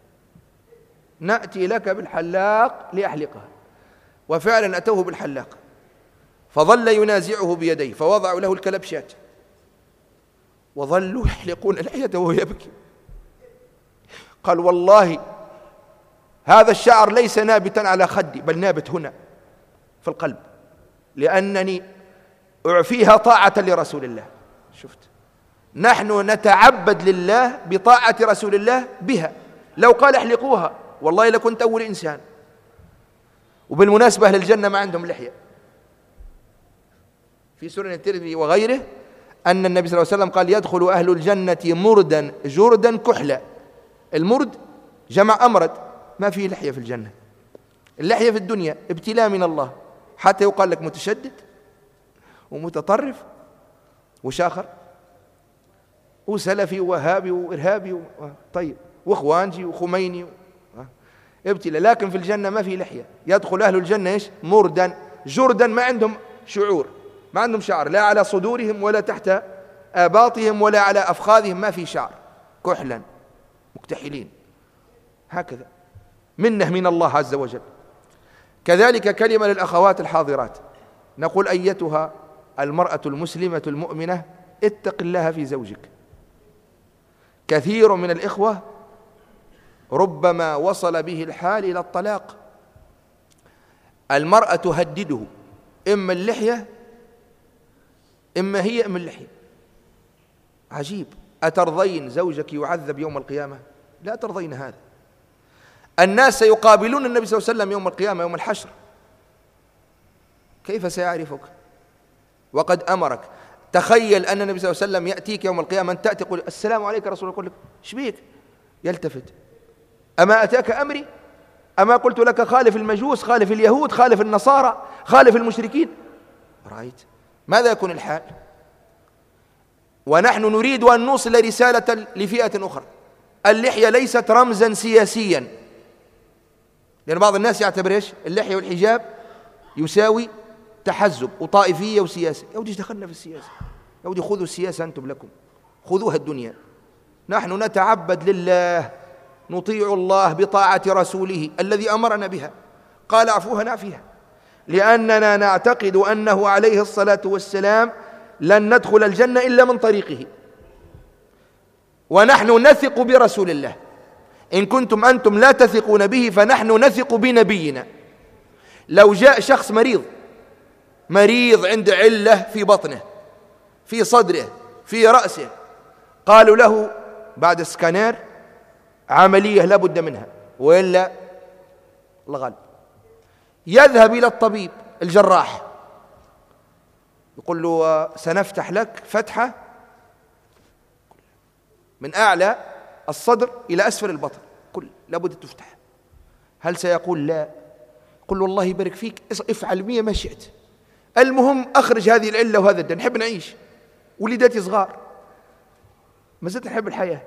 نأتي لك بالحلاق لأحلقها. وفعلا أتوه بالحلاق، فظل ينازعه بيديه، فوضعوا له الكلبشات وظلوا يحلقون لحيته وهو يبكي. قال والله هذا الشعر ليس نابتا على خدي، بل نابت هنا في القلب، لأنني أعفيها طاعة لرسول الله. شفت، نحن نتعبد لله بطاعة رسول الله بها. لو قال احلقوها والله لكنت أول إنسان. وبالمناسبة أهل الجنة ما عندهم لحية. في سنن الترمذي وغيره أن النبي صلى الله عليه وسلم قال يدخل أهل الجنة مردا جردا كحلا. المرد جمع أمرد، ما فيه لحية في الجنة. اللحية في الدنيا ابتلاء من الله، حتى يقال لك متشدد ومتطرف وشاخر وسلفي ووهابي وإرهابي طيب وإخوانجي وخميني ابتلاء. لكن في الجنة ما في لحية. يدخل أهل الجنة إيش؟ مردا جردا، ما عندهم شعور، ما عندهم شعر، لا على صدورهم ولا تحت آباطهم ولا على أفخاذهم، ما في شعر، كحلا مكتحلين هكذا، منه من الله عز وجل. كذلك كلمة للأخوات الحاضرات، نقول أيتها المرأة المسلمة المؤمنة اتق الله في زوجك. كثير من الإخوة ربما وصل به الحال إلى الطلاق. المرأة تهدده، إما اللحية إما هي إما اللحية. عجيب، أترضين زوجك يعذب يوم القيامة؟ لا ترضين هذا. الناس سيقابلون النبي صلى الله عليه وسلم يوم القيامة يوم الحشر، كيف سيعرفك وقد أمرك؟ تخيل أن النبي صلى الله عليه وسلم يأتيك يوم القيامة، أن تأتي تقول السلام عليك يا رسول الله، يقول لك إيش بيك؟ يلتفت، أما أتاك أمري؟ أما قلت لك خالف المجوس، خالف اليهود، خالف النصارى، خالف المشركين؟ رأيت ماذا يكون الحال؟ ونحن نريد أن نوصل رسالة لفئة أخرى. اللحية ليست رمزا سياسيا، لأن بعض الناس يعتبر إيش؟ اللحية والحجاب يساوي تحزب وطائفية وسياسة. يا ودي دخلنا في السياسة، يا ودي خذوا السياسة أنتم لكم، خذوها الدنيا. نحن نتعبد لله، نطيع الله بطاعة رسوله الذي أمرنا بها، قال اعفوها نعفيها، لأننا نعتقد أنه عليه الصلاة والسلام لن ندخل الجنة إلا من طريقه، ونحن نثق برسول الله. إن كنتم أنتم لا تثقون به فنحن نثق بنبينا. لو جاء شخص مريض عند علة في بطنه، في صدره، في رأسه، قالوا له بعد سكانير عملية لا بد منها وإلا الغالب، يذهب إلى الطبيب الجراح يقول له سنفتح لك فتحة من أعلى الصدر إلى أسفل البطن، كل لابد تفتح. هل سيقول لا؟ قل له الله يبارك فيك، افعل 100 ما شئت، المهم أخرج هذه العلة وهذا الدم، نحب نعيش، ولداتي صغار، ما زلت نحب الحياة.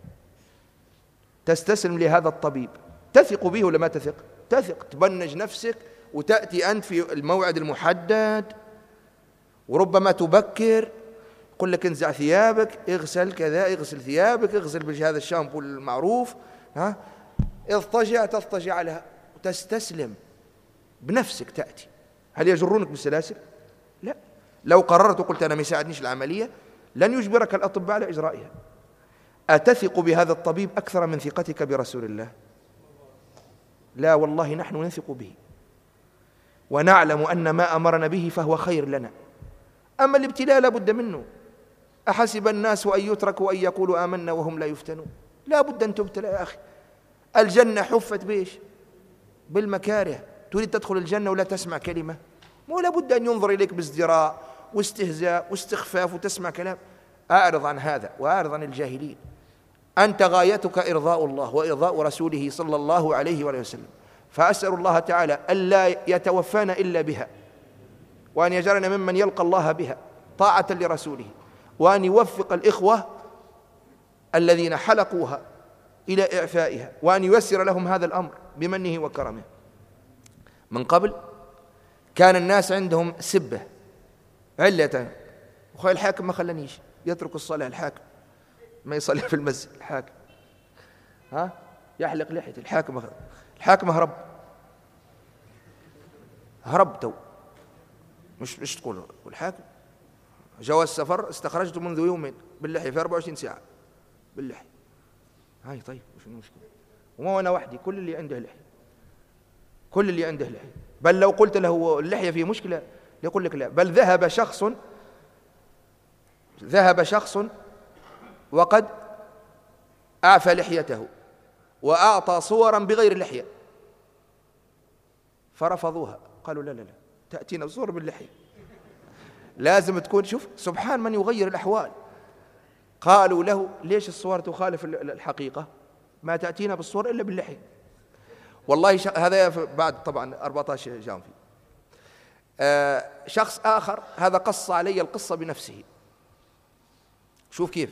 تستسلم لهذا الطبيب، تثق به ولا ما تثق؟ تثق، تبنج نفسك وتأتي أنت في الموعد المحدد، وربما تبكر، يقول لك انزع ثيابك، اغسل كذا، اغسل ثيابك، اغسل بهذا الشامبو المعروف، اضطجع تضطجع لها، وتستسلم بنفسك تأتي. هل يجرونك بالسلاسل؟ لا. لو قررت وقلت أنا ما يساعدنيش العملية لن يجبرك الأطباء على إجرائها. أتثق بهذا الطبيب أكثر من ثقتك برسول الله؟ لا والله، نحن نثق به ونعلم أن ما أمرنا به فهو خير لنا. أما الابتلاء لا بد منه. أحسب الناس أن يتركوا أن يقولوا آمنا وهم لا يفتنون؟ لا بد أن تبتلى يا أخي. الجنة حفت بإيش؟ بالمكاره. تريد تدخل الجنة ولا تسمع كلمة؟ مو لا بد أن ينظر إليك بازدراء واستهزاء واستخفاف وتسمع كلام. أعرض عن هذا وأعرض عن الجاهلين. أنت غايتك إرضاء الله وإرضاء رسوله صلى الله عليه وآله وسلم، فأسأل الله تعالى ألا يتوفانا إلا بها، وأن يجعلنا ممن يلقى الله بها طاعة لرسوله، وأن يوفق الإخوة الذين حلقوها إلى إعفائها، وأن ييسر لهم هذا الأمر بمنه وكرمه. من قبل كان الناس عندهم سبة علة، وخي الحاكم ما خلانيش يترك الصلاة، الحاكم ما يصلي في المسجد، الحاكم يحلق لحيته، الحاكم هرب تو، مش تقول الحاكم جواز سفر استخرجته منذ يومين باللحية في 24 ساعة باللحية. هاي طيب وش المشكلة؟ وما أنا وحدي، كل اللي عنده لحية، بل لو قلت له اللحية فيه مشكلة يقول لك لا، بل ذهب شخص وقد أعفى لحيته وأعطى صورا بغير لحية، فرفضوها، قالوا لا تأتينا صور باللحية، لازم تكون، شوف سبحان من يغير الأحوال. قالوا له ليش الصور تخالف الحقيقة؟ ما تأتينا بالصور إلا باللحية. والله هذا بعد طبعا 14 جام فيه. شخص آخر هذا قص علي القصة بنفسه. شوف كيف،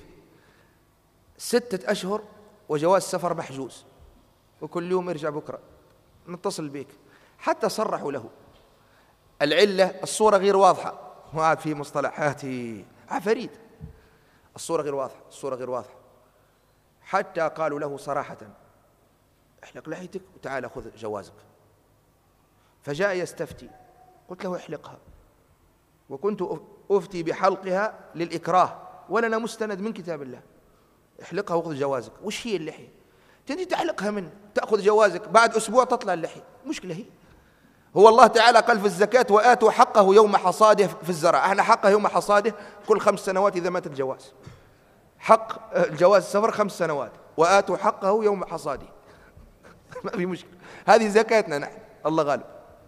6 أشهر وجواز سفر محجوز، وكل يوم يرجع بكرة نتصل بك، حتى صرحوا له العلة الصورة غير واضحة، وقعد في مصطلحاتي عفريت، الصورة غير واضحة، حتى قالوا له صراحة احلق لحيتك وتعال خذ جوازك. فجاء يستفتي، قلت له احلقها، وكنت أفتي بحلقها للإكراه ولنا مستند من كتاب الله، احلقها وخذ جوازك. وش هي اللحية؟ تجي تحلقها من تأخذ جوازك بعد أسبوع تطلع اللحية، مشكلة هي. هو الله تعالى قال في الزكاة وآتوا حقه يوم حصاده في الزرع، احنا حقه يوم حصاده كل 5 سنوات إذا مات الجواز، حق الجواز السفر 5 سنوات، وآتوا حقه يوم حصاده ما في مشكلة، هذه زكاتنا نحن، الله غالب.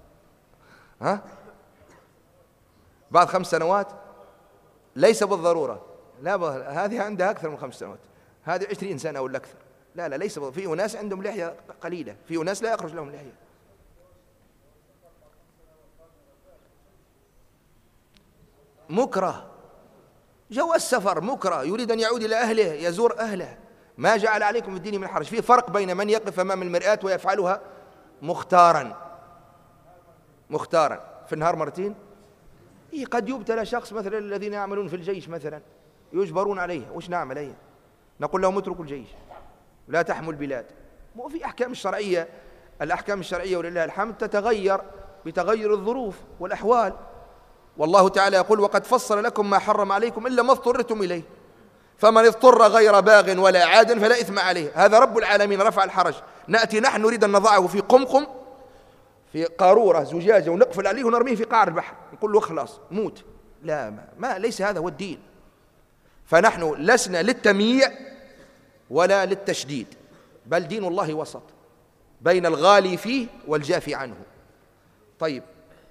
بعد 5 سنوات ليس بالضرورة، لا هذه عندها أكثر من 5 سنوات، هذه 20 سنة ولا أكثر، لا ليس في أناس عندهم لحية قليلة، في أناس لا يخرج لهم لحية. مكره، جواز سفر مكره، يريد أن يعود إلى أهله، يزور أهله، ما جعل عليكم في الدين من حرج. في فرق بين من يقف أمام المرآة ويفعلها مختارا في النهار مرتين. قد يبتلى شخص مثلا الذين يعملون في الجيش مثلا يجبرون عليه، وش نعمل عليه؟ نقول لهم اتركوا الجيش لا تحموا البلاد. وفي أحكام الشرعية، الأحكام الشرعية ولله الحمد تتغير بتغير الظروف والأحوال، والله تعالى يقول وقد فصل لكم ما حرم عليكم إلا ما اضطررتم إليه، فمن اضطر غير باغ ولا عاد فلا إثم عليه. هذا رب العالمين رفع الحرج، نأتي نحن نريد أن نضعه في قمقم في قارورة زجاجة ونقفل عليه ونرميه في قعر البحر نقول له خلاص موت، لا ما ليس هذا هو الدين. فنحن لسنا للتمييع ولا للتشديد، بل دين الله وسط بين الغالي فيه والجافي عنه. طيب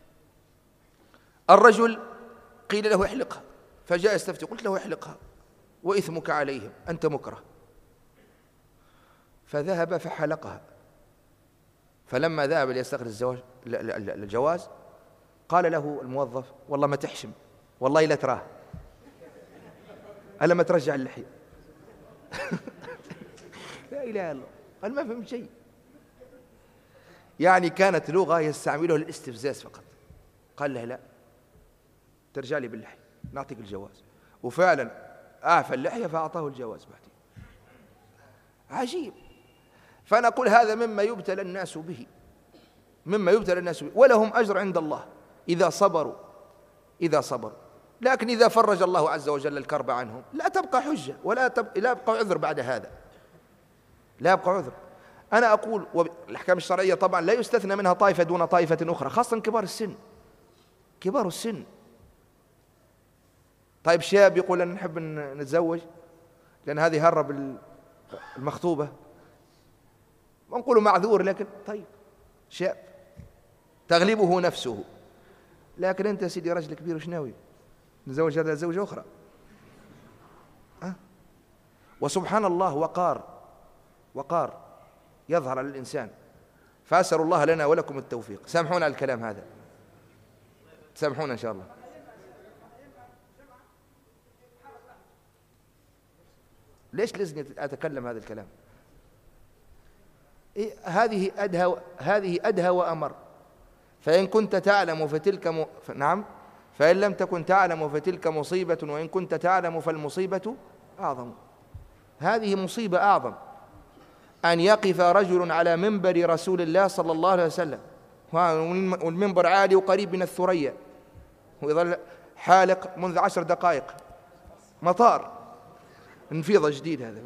الرجل قيل له احلقها، فجاء يستفتي، قلت له احلقها وإثمك عليهم، أنت مكره. فذهب فحلقها، فلما ذهب ليستخرج الجواز قال له الموظف والله ما تحشم، والله لا تراه، ألا ما ترجع اللحية لا إله إلا الله، قال ما فهم شيء. يعني كانت لغة يستعملها للاستفزاز فقط. قال له لا ترجع لي باللحية نعطيك الجواز، وفعلا أعفى اللحية فأعطاه الجواز بعدين. عجيب. فأنا أقول هذا مما يبتلى الناس به، ولهم أجر عند الله إذا صبروا. لكن إذا فرج الله عز وجل الكرب عنهم لا تبقى حجة لا يبقى عذر بعد هذا، لا يبقى عذر. أنا أقول والأحكام الشرعية طبعا لا يستثنى منها طائفة دون طائفة أخرى، خاصة كبار السن. طيب شاب يقول أن نحب نتزوج لأن هذه هرب المخطوبة، ونقول معذور، لكن طيب شاب تغلبه نفسه، لكن أنت يا سيدي رجل كبير وش ناوي؟ نتزوج هذا زوجة أخرى. وسبحان الله وقار يظهر على الإنسان. فأسأل الله لنا ولكم التوفيق. سامحونا على الكلام هذا، سامحونا إن شاء الله. ليش لازم أتكلم هذا الكلام؟ هذه أدهى وأمر. فإن كنت تعلم فتلك نعم، فإن لم تكن تعلم فتلك مصيبة، وإن كنت تعلم فالمصيبة أعظم. هذه مصيبة أعظم، أن يقف رجل على منبر رسول الله صلى الله عليه وسلم، والمنبر عالي وقريب من الثريا، ويظل حالق منذ 10 دقائق، مطار انفيضة جديد هذا،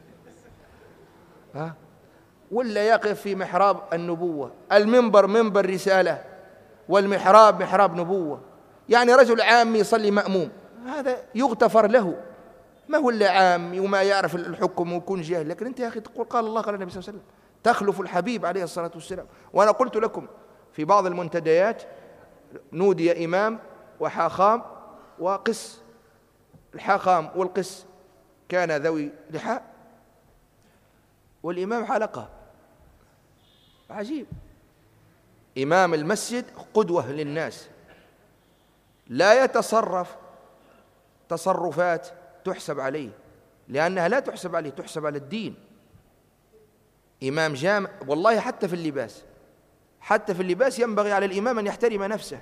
ولا يقف في محراب النبوة. المنبر منبر رسالة، والمحراب محراب نبوة. يعني رجل عامي يصلي مأموم، هذا يغتفر له، ما هو إلا عامي وما يعرف الحكم ويكون جاهل. لكن أنت يا أخي تقول قال الله قال النبي صلى الله عليه وسلم، تخلف الحبيب عليه الصلاة والسلام. وأنا قلت لكم في بعض المنتديات نودي إمام وحاخام وقس. الحاخام والقس كان ذوي لحاء، والإمام حلقة. عجيب. إمام المسجد قدوة للناس، لا يتصرف تصرفات تحسب عليه، لأنها لا تحسب عليه، تحسب على الدين. إمام جامع. والله حتى في اللباس ينبغي على الإمام أن يحترم نفسه،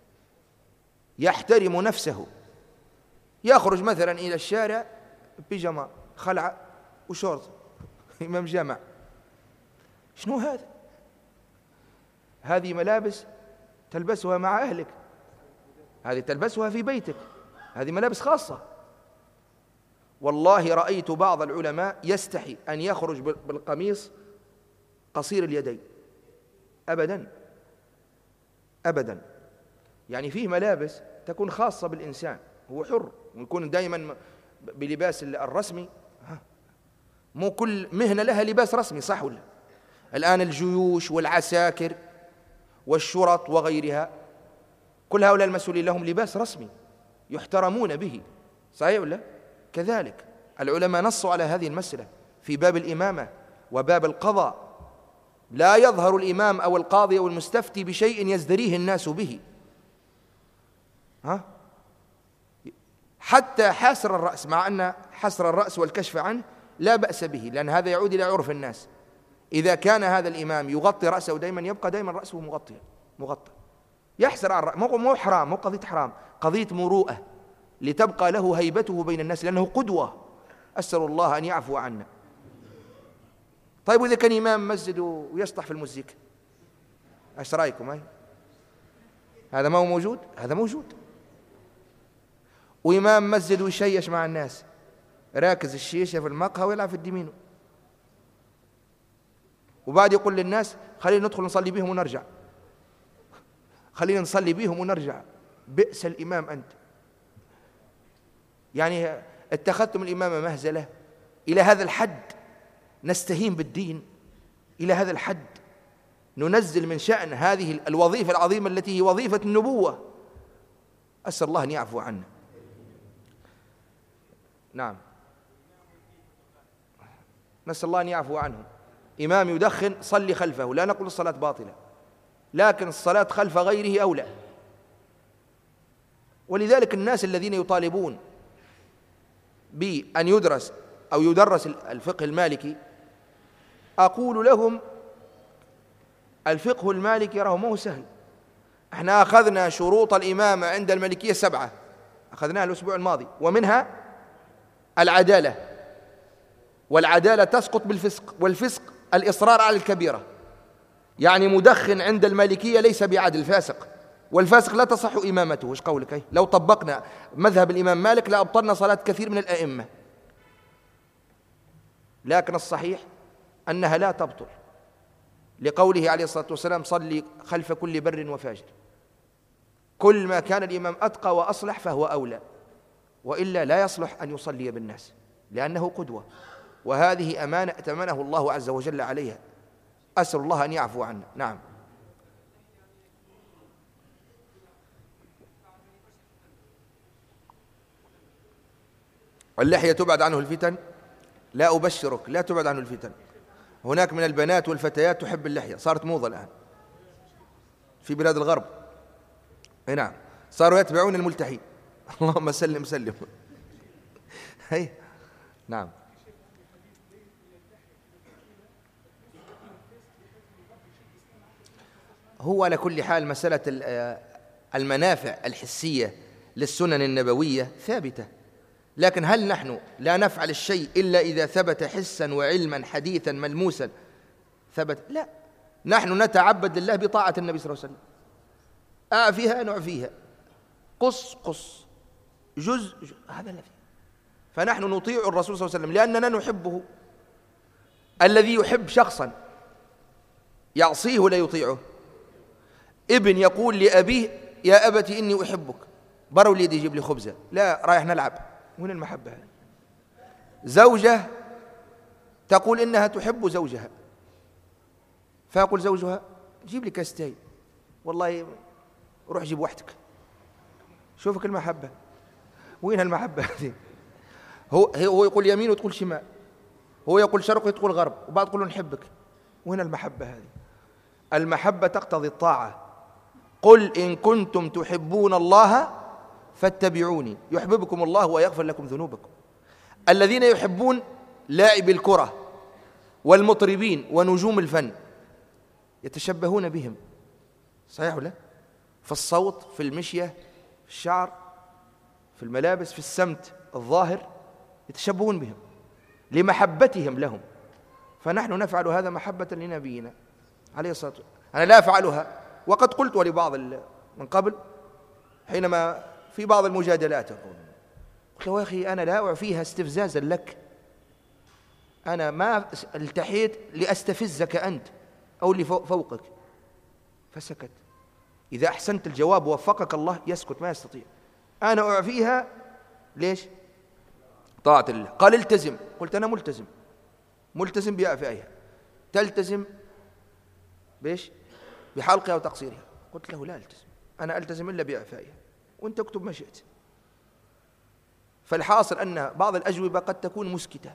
يحترم نفسه. يخرج مثلا إلى الشارع بيجامة خلعة وشورت، إمام جامع. شنو هذا؟ هذه ملابس تلبسها مع أهلك، هذه تلبسها في بيتك، هذه ملابس خاصة. والله رأيت بعض العلماء يستحي أن يخرج بالقميص قصير اليدين، أبدا. يعني فيه ملابس تكون خاصة بالإنسان، هو حر ويكون دائما بلباس الرسمي. مو كل مهنة لها لباس رسمي، صح ولا؟ الآن الجيوش والعساكر والشرط وغيرها، كل هؤلاء المسؤولين لهم لباس رسمي يحترمون به، صحيح ولا؟ كذلك العلماء نصوا على هذه المسألة في باب الإمامة وباب القضاء. لا يظهر الإمام أو القاضي أو المستفتي بشيء يزدريه الناس به، حتى حاسر الرأس، مع أن حسر الرأس والكشف عنه لا بأس به، لأن هذا يعود إلى عرف الناس. إذا كان هذا الإمام يغطي رأسه دائما، يبقى دائما رأسه مغطى، يحسر على الرأس. مو حرام، مو قضية حرام، قضية مروءة، لتبقى له هيبته بين الناس، لأنه قدوة. أسأل الله أن يعفو عنا. طيب وإذا كان إمام مسجد ويسطح في الموسيقى، ايش رايكم؟ هذا ما هو موجود؟ هذا موجود. وإمام مسجد ويشيش مع الناس، راكز الشيشة في المقهى ويلعب في الدمينو، وبعد يقول للناس خلينا ندخل نصلي بهم ونرجع، خلينا نصلي بهم ونرجع. بئس الإمام أنت. يعني اتخذتم الإمامة مهزلة إلى هذا الحد، نستهين بالدين إلى هذا الحد، ننزل من شأن هذه الوظيفة العظيمة التي هي وظيفة النبوة. أسأل الله أن يعفو عنا. نعم، نسأل الله أن يعفو عنه. إمام يدخن صلي خلفه، لا نقول الصلاة باطلة، لكن الصلاة خلف غيره أولى. ولذلك الناس الذين يطالبون بأن يدرس أو يدرس الفقه المالكي، أقول لهم الفقه المالكي راه مو سهل. احنا أخذنا شروط الإمامة عند المالكية 7، أخذناها الأسبوع الماضي، ومنها العدالة، والعدالة تسقط بالفسق، والفسق الإصرار على الكبيرة. يعني مدخن عند المالكية ليس بعدل، فاسق، والفاسق لا تصح إمامته. ايش قولك؟ لو طبقنا مذهب الإمام مالك لأبطلنا صلاة كثير من الأئمة، لكن الصحيح أنها لا تبطل، لقوله عليه الصلاة والسلام صلي خلف كل بر وفاجر. كل ما كان الإمام أتقى وأصلح فهو أولى، وإلا لا يصلح أن يصلي بالناس، لأنه قدوة، وهذه أمانة ائتمنه الله عز وجل عليها. أسأل الله أن يعفو عنا. نعم. اللحية تبعد عنه الفتن، لا أبشرك، لا تبعد عن الفتن. هناك من البنات والفتيات تحب اللحية، صارت موضة الآن في بلاد الغرب. نعم، صاروا يتبعون الملتحين. اللهم سلم سلم. هي نعم. هو على كل حال مسألة المنافع الحسية للسنن النبوية ثابتة، لكن هل نحن لا نفعل الشيء إلا إذا ثبت حسا وعلما حديثا ملموسا ثبت؟ لا، نحن نتعبد لله بطاعة النبي صلى الله عليه وسلم. أعفيها نعفيها، قص جزء هذا الذي، فنحن نطيع الرسول صلى الله عليه وسلم لأننا نحبه. الذي يحب شخصا يعصيه ولا يطيعه؟ ابن يقول لأبيه يا أبت إني أحبك، برا وليدي يجيب لي خبزة، لا رايح نلعب. وين المحبة؟ زوجة تقول إنها تحب زوجها، فيقول زوجها جيب لي كاستين، والله روح جيب وحدك. شوفك المحبة، وين المحبة هذه؟ هو يقول يمين وتقول شمال، هو يقول شرق وتقول غرب، وبعض يقولون نحبك. وين المحبة هذه؟ المحبة تقتضي الطاعة. قل إن كنتم تحبون الله فاتبعوني يحببكم الله ويغفر لكم ذنوبكم. الذين يحبون لاعب الكرة والمطربين ونجوم الفن يتشبهون بهم، صحيح ولا؟ في الصوت، في المشية، في الشعر، في الملابس، في السمت الظاهر، يتشبهون بهم لمحبتهم لهم. فنحن نفعل هذا محبة لنبينا عليه الصلاة والسلام. أنا لا أفعلها، وقد قلت لبعض من قبل حينما في بعض المجادلات قلت له يا أخي أنا لا أعفيها استفزازا لك، أنا ما التحيت لأستفزك أنت أو اللي فوقك. فسكت. إذا أحسنت الجواب ووفقك الله يسكت، ما يستطيع. أنا أعفيها ليش؟ طاعة الله. قال التزم، قلت أنا ملتزم بإعفائها. تلتزم بإيش؟ بحلقها وتقصيرها. قلت له لا ألتزم، أنا ألتزم إلا بإعفائها، وأنت اكتب ما شئت. فالحاصل أن بعض الأجوبة قد تكون مسكتة،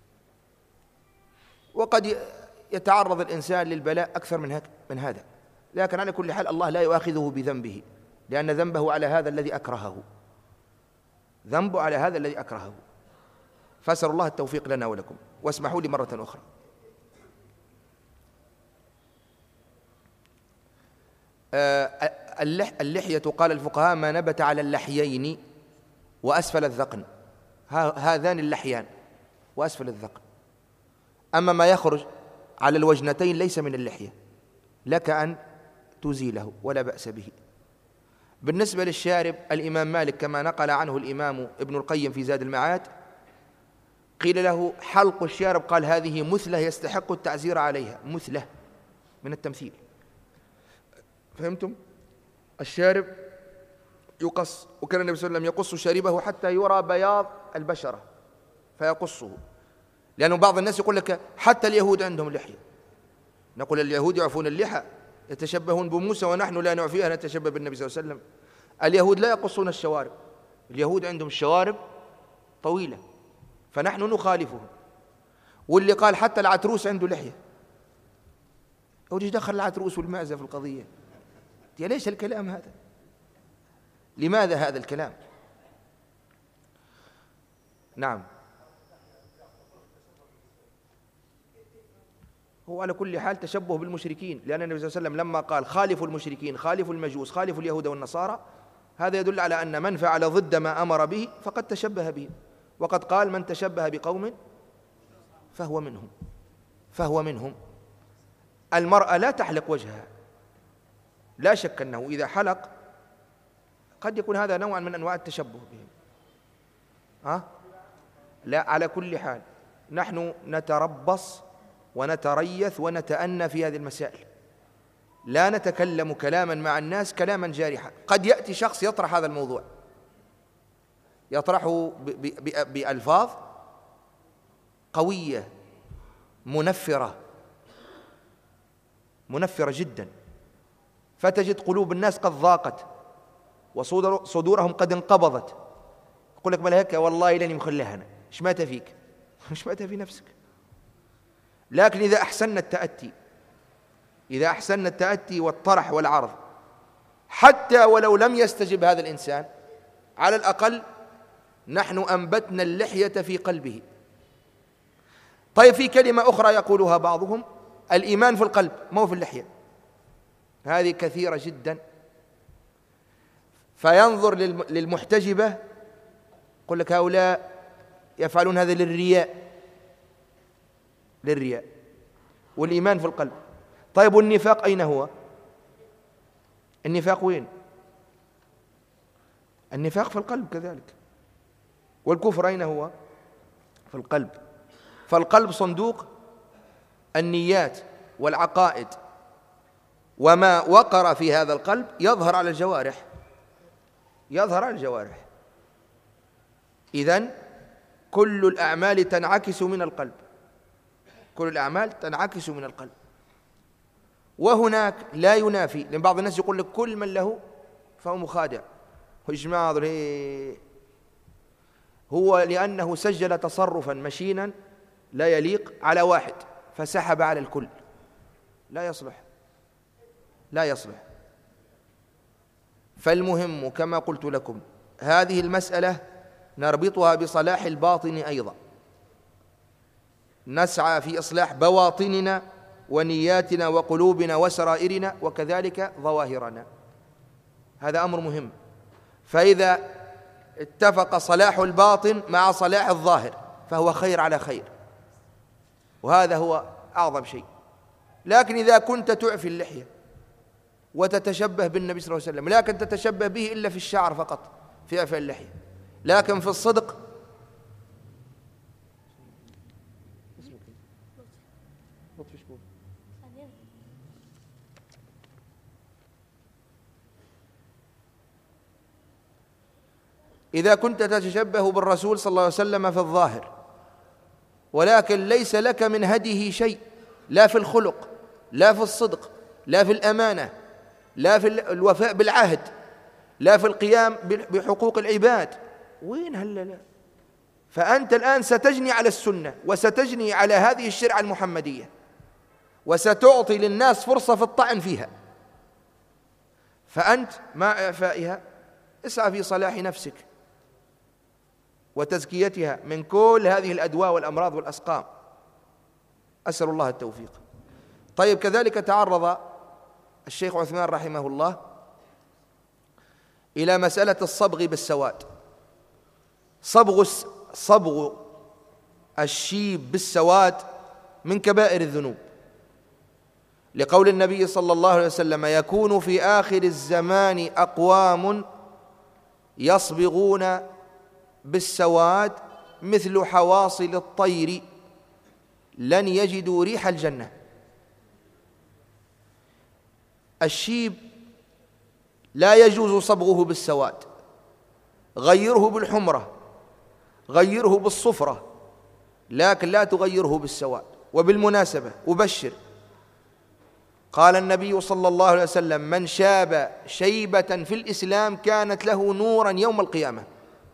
وقد يتعرض الإنسان للبلاء أكثر من هذا، لكن على كل حال الله لا يؤاخذه بذنبه، لأن ذنبه على هذا الذي أكرهه، ذنبه على هذا الذي أكرهه. فأسأل الله التوفيق لنا ولكم. واسمحوا لي مرة أخرى، اللحية قال الفقهاء ما نبت على اللحيين وأسفل الذقن، هذان اللحيان وأسفل الذقن. أما ما يخرج على الوجنتين ليس من اللحية، لك أن تزيله ولا بأس به. بالنسبة للشارب، الإمام مالك كما نقل عنه الإمام ابن القيم في زاد المعاد قيل له حلق الشارب، قال هذه مثلة يستحق التعزير عليها، مثلة من التمثيل. فهمتم؟ الشارب يقص، وكان النبي صلى الله عليه وسلم يقص شاربه حتى يرى بياض البشرة فيقصه، لأنه بعض الناس يقول لك حتى اليهود عندهم لحية. نقول اليهود يعفون اللحى، يتشبهون بموسى، ونحن لا نعفيها نتشبه بالنبي صلى الله عليه وسلم. اليهود لا يقصون الشوارب، اليهود عندهم الشوارب طويلة، فنحن نخالفهم. واللي قال حتى العتروس عنده لحية، وش دخل العتروس والمعزة في القضية؟ يا ليش الكلام هذا؟ لماذا هذا الكلام؟ نعم، هو على كل حال تشبه بالمشركين، لأن النبي صلى الله عليه وسلم لما قال خالفوا المشركين، خالفوا المجوس، خالفوا اليهود والنصارى، هذا يدل على أن من فعل ضد ما أمر به فقد تشبه بهم، وقد قال من تشبه بقوم فهو منهم. المرأة لا تحلق وجهها، لا شك أنه إذا حلق قد يكون هذا نوعا من أنواع التشبه بهم. لا، على كل حال نحن نتربص ونتريث ونتأنى في هذه المسائل، لا نتكلم كلاما مع الناس كلاما جارحا. قد يأتي شخص يطرح هذا الموضوع، يطرحه بألفاظ قوية منفرة جدا، فتجد قلوب الناس قد ضاقت وصدورهم قد انقبضت. يقول لك ملهك والله لاني مخليها انا، ايش مات فيك؟ اشبعتها في نفسك. لكن إذا أحسننا التأتي والطرح والعرض، حتى ولو لم يستجب هذا الإنسان، على الأقل نحن أنبتنا اللحية في قلبه. طيب، في كلمة أخرى يقولها بعضهم: الإيمان في القلب، مو في اللحية. هذه كثيرة جدا. فينظر للمحتجبة، يقول لك هؤلاء يفعلون هذا للرياء، والإيمان في القلب. طيب، والنفاق أين هو؟ النفاق وين؟ النفاق في القلب كذلك. والكفر أين هو؟ في القلب. فالقلب صندوق النيات والعقائد، وما وقر في هذا القلب يظهر على الجوارح. إذن كل الأعمال تنعكس من القلب. وهناك لا ينافي، لأن بعض الناس يقول لك كل من له فهو مخادع. هو لأنه سجل تصرفا مشينا لا يليق على واحد فسحب على الكل. لا يصلح. فالمهم كما قلت لكم، هذه المسألة نربطها بصلاح الباطن أيضا، نسعى في إصلاح بواطننا ونياتنا وقلوبنا وسرائرنا، وكذلك ظواهرنا. هذا أمر مهم. فإذا اتفق صلاح الباطن مع صلاح الظاهر فهو خير على خير، وهذا هو أعظم شيء. لكن إذا كنت تعفي اللحية وتتشبه بالنبي صلى الله عليه وسلم، لكن تتشبه به إلا في الشعر فقط، في عفاء اللحية، لكن في الصدق إذا كنت تتشبه بالرسول صلى الله عليه وسلم في الظاهر، ولكن ليس لك من هديه شيء، لا في الخلق، لا في الصدق، لا في الأمانة، لا في الوفاء بالعهد، لا في القيام بحقوق العباد، وين هلا؟ فأنت الآن ستجني على السنة، وستجني على هذه الشريعة المحمدية، وستعطي للناس فرصة في الطعن فيها. فأنت مع إعفائها اسعى في صلاح نفسك وتزكيتها من كل هذه الأدواء والأمراض والأسقام. أسأل الله التوفيق. طيب، كذلك تعرض الشيخ عثمان رحمه الله إلى مسألة الصبغ بالسواد. صبغ الشيب بالسواد من كبائر الذنوب، لقول النبي صلى الله عليه وسلم: يكون في آخر الزمان أقوام يصبغون بالسواد مثل حواصل الطير لن يجدوا ريح الجنة. الشيب لا يجوز صبغه بالسواد، غيره بالحمرة، غيره بالصفرة، لكن لا تغيره بالسواد. وبالمناسبة أبشر، قال النبي صلى الله عليه وسلم: من شاب شيبة في الإسلام كانت له نورا يوم القيامة.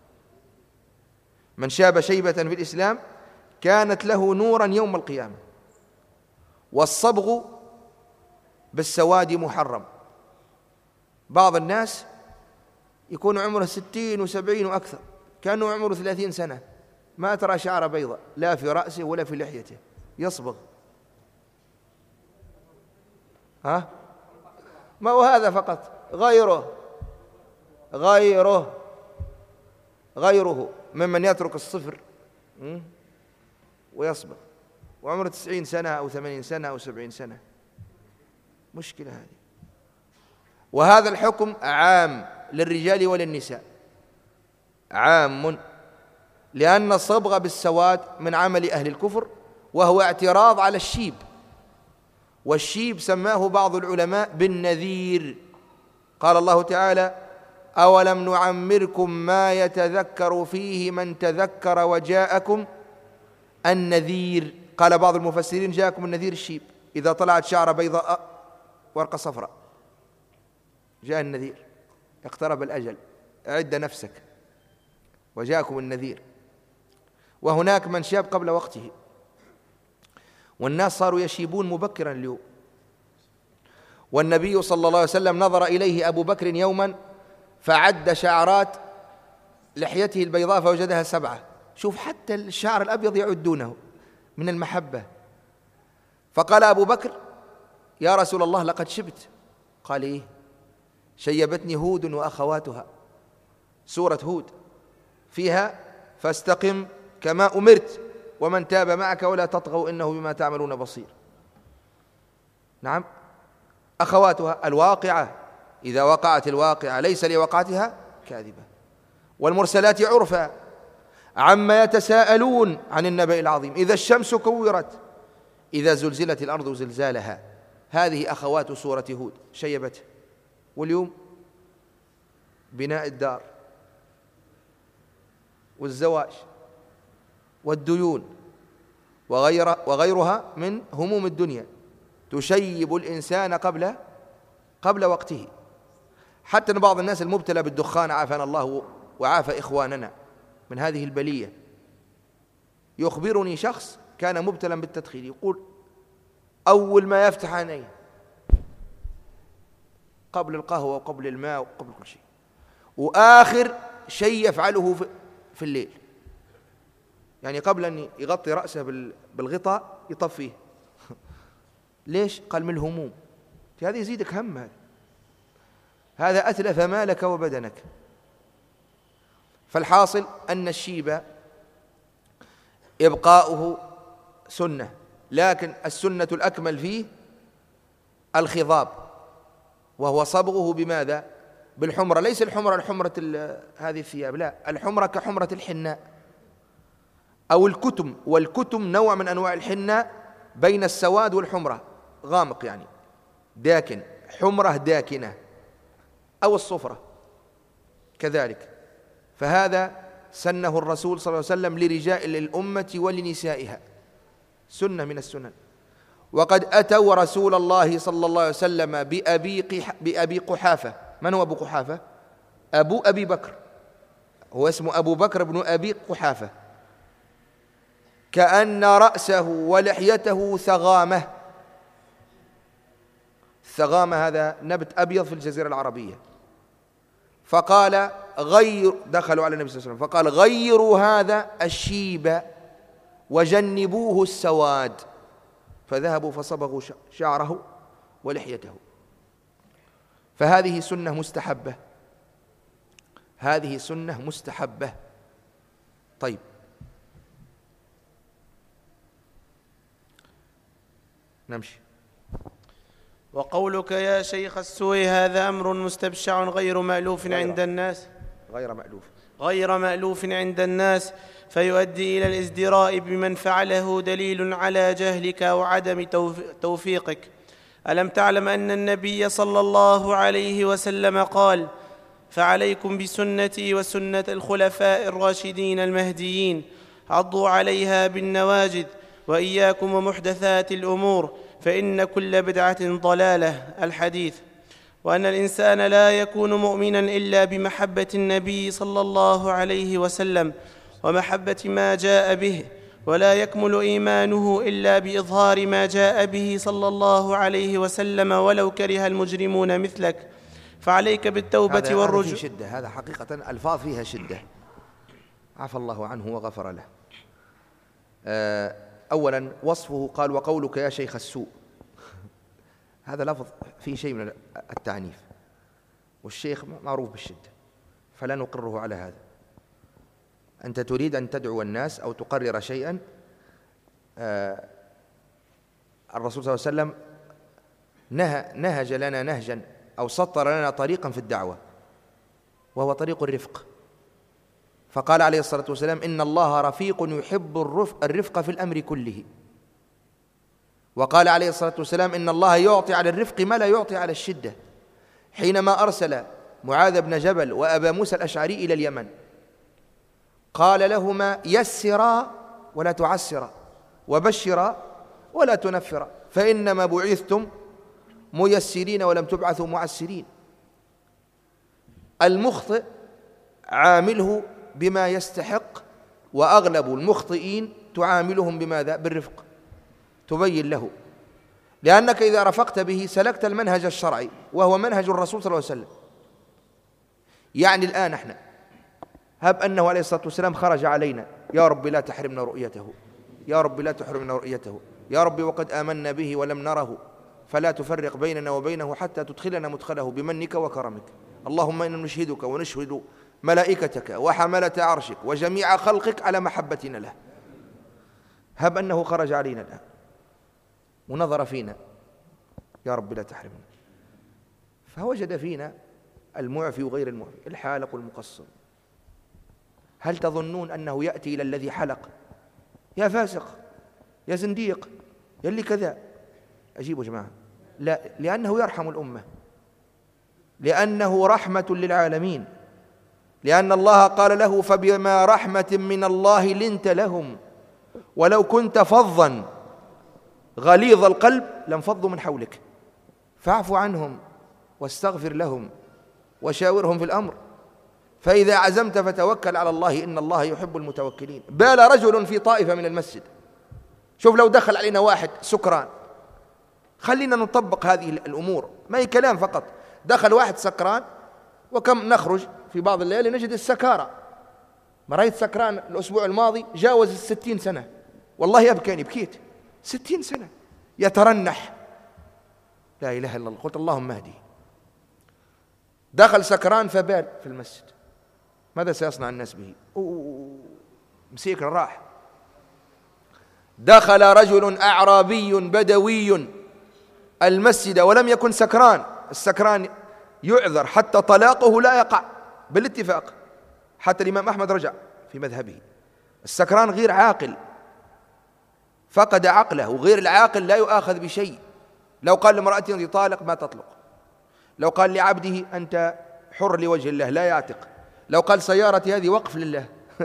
من شاب شيبة في الإسلام كانت له نورا يوم القيامة. والصبغ بالسواد محرم. بعض الناس يكون عمره 60 و70 وأكثر، كانه عمره 30 سنة، ما ترى شعر بيضاء لا في رأسه ولا في لحيته، يصبغ. ما هو هذا فقط، غيره ممن يترك الصفر ويصبغ، وعمره 90 سنة أو 80 سنة أو 70 سنة. مشكلة هذه. وهذا الحكم عام للرجال وللنساء، عام، لأن الصبغ بالسواد من عمل أهل الكفر، وهو اعتراض على الشيب. والشيب سماه بعض العلماء بالنذير. قال الله تعالى: أولم نعمركم ما يتذكر فيه من تذكر وجاءكم النذير. قال بعض المفسرين: جاءكم النذير الشيب، إذا طلعت شعرة بيضاء ورقة صفراء جاء النذير، اقترب الأجل، أعد نفسك، وجاءكم النذير. وهناك من شاب قبل وقته، والناس صاروا يشيبون مبكرا اليوم. والنبي صلى الله عليه وسلم نظر إليه أبو بكر يوما فعد شعرات لحيته البيضاء فوجدها 7. شوف حتى الشعر الأبيض يعدونه من المحبة. فقال أبو بكر: يا رسول الله لقد شبت. قال: إيه؟ شيبتني هود وأخواتها، سورة هود فيها: فاستقم كما أمرت ومن تاب معك ولا تطغوا إنه بما تعملون بصير. نعم، أخواتها الواقعة، إذا وقعت الواقعة ليس لوقعتها كاذبة. والمرسلات عرفا، عما يتساءلون عن النبأ العظيم، إذا الشمس كورت، إذا زلزلت الأرض زلزالها. هذه أخوات سورة هود شيبته. واليوم بناء الدار والزواج والديون وغيرها من هموم الدنيا تشيب الإنسان قبل وقته. حتى أن بعض الناس المبتلى بالدخان عافانا الله وعافى إخواننا من هذه البلية، يخبرني شخص كان مبتلا بالتدخين، يقول: أول ما يفتح عينيه قبل القهوة وقبل الماء وقبل كل شيء، وآخر شيء يفعله في الليل، يعني قبل أن يغطي رأسه بالغطاء يطفيه. ليش؟ قال: من الهموم. هذا يزيدك هم، هذا أتلف مالك وبدنك. فالحاصل أن الشيب إبقاؤه سنة، لكن السنة الأكمل فيه الخضاب، وهو صبغه بماذا؟ بالحمرة. ليس الحمرة هذه الثياب، لا، الحمرة كحمرة الحناء أو الكتم. والكتم نوع من أنواع الحناء بين السواد والحمرة، غامق يعني داكن، حمرة داكنة، أو الصفرة كذلك. فهذا سنه الرسول صلى الله عليه وسلم لرجال الأمة ولنسائها، سنة من السنن. وقد أتوا رسول الله صلى الله عليه وسلم بأبي قحافة. من هو أبو قحافة؟ أبي بكر، هو اسمه أبو بكر بن أبي قحافة، كأن رأسه ولحيته ثغامة. الثغامة هذا نبت أبيض في الجزيرة العربية. فقال دخلوا على النبي صلى الله عليه وسلم فقال: غيروا هذا الشيب وجنبوه السواد. فذهبوا فصبغوا شعره ولحيته. فهذه سنة مستحبة، هذه سنة مستحبة. طيب، نمشي. وقولك يا شيخ السوء هذا أمر مستبشع غير مألوف عند الناس، غير مألوف عند الناس، فيؤدي إلى الازدراء بمن فعله دليل على جهلك وعدم توفيقك. ألم تعلم أن النبي صلى الله عليه وسلم قال: فعليكم بسنتي وسنة الخلفاء الراشدين المهديين، عضوا عليها بالنواجذ، وإياكم ومحدثات الأمور، فإن كل بدعة ضلالة. الحديث. وأن الإنسان لا يكون مؤمنا إلا بمحبة النبي صلى الله عليه وسلم ومحبة ما جاء به، ولا يكمل إيمانه إلا بإظهار ما جاء به صلى الله عليه وسلم ولو كره المجرمون مثلك. فعليك بالتوبة والرجوع. هذا حقيقة ألفاظ فيها شدة، عفى الله عنه وغفر له. أولا وصفه قال: وقولك يا شيخ السوء. هذا لفظ فيه شيء من التعنيف، والشيخ معروف بالشدة، فلا نقره على هذا. أنت تريد أن تدعو الناس أو تقرر شيئا، الرسول صلى الله عليه وسلم نهج لنا نهجا أو سطر لنا طريقا في الدعوة، وهو طريق الرفق. فقال عليه الصلاة والسلام: إن الله رفيق يحب الرفق في الأمر كله. وقال عليه الصلاة والسلام: إن الله يعطي على الرفق ما لا يعطي على الشدة. حينما أرسل معاذ بن جبل وأبا موسى الأشعري إلى اليمن قال لهما: يسرا ولا تعسرا، وبشرا ولا تنفرا، فإنما بعثتم ميسرين ولم تبعثوا معسرين. المخطئ عامله بما يستحق وأغلب المخطئين تعاملهم بماذا؟ بالرفق، تبين له، لأنك إذا رفقت به سلكت المنهج الشرعي وهو منهج الرسول صلى الله عليه وسلم. يعني الآن احنا هب أنه عليه الصلاة والسلام خرج علينا: يا رب لا تحرمنا رؤيته، يا رب لا تحرمنا رؤيته، يا رب وقد آمنا به ولم نره فلا تفرق بيننا وبينه حتى تدخلنا مدخله بمنك وكرمك. اللهم إنا نشهدك ونشهد ملائكتك وحملة عرشك وجميع خلقك على محبتنا له. هب أنه خرج علينا الآن ونظر فينا: يا رب لا تحرمنا، فوجد فينا المعفي وغير المعفي، الحالق والمقصر. هل تظنون أنه يأتي إلى الذي حلق: يا فاسق، يا زنديق، يا اللي كذا؟ أجيبوا جماعة، لا، لأنه يرحم الأمة، لأنه رحمة للعالمين، لأن الله قال له: فبما رحمة من الله لنت لهم ولو كنت فظا غليظ القلب لانفضوا من حولك فاعف عنهم واستغفر لهم وشاورهم في الأمر فإذا عزمت فتوكل على الله إن الله يحب المتوكلين. بال رجل في طائفة من المسجد، شوف لو دخل علينا واحد سكران، خلينا نطبق هذه الأمور، ما هي كلام فقط. دخل واحد سكران، وكم نخرج في بعض الليالي نجد السكارى. مريت سكران الأسبوع الماضي جاوز 60 سنة، والله أبكاني، بكيت. 60 سنة يترنح، لا إله إلا الله. قلت اللهم اهدي. دخل سكران فبال في المسجد، ماذا سيصنع الناس به؟ مسيك راح. دخل رجل أعرابي بدوي المسجد ولم يكن سكران. السكران يعذر حتى طلاقه لا يقع بالاتفاق، حتى الإمام أحمد رجع في مذهبه. السكران غير عاقل، فقد عقله، وغير العاقل لا يؤاخذ بشيء. لو قال لامرأته أنت طالق ما تطلق، لو قال لعبده أنت حر لوجه الله لا يعتق، لو قال سيارتي هذه وقف لله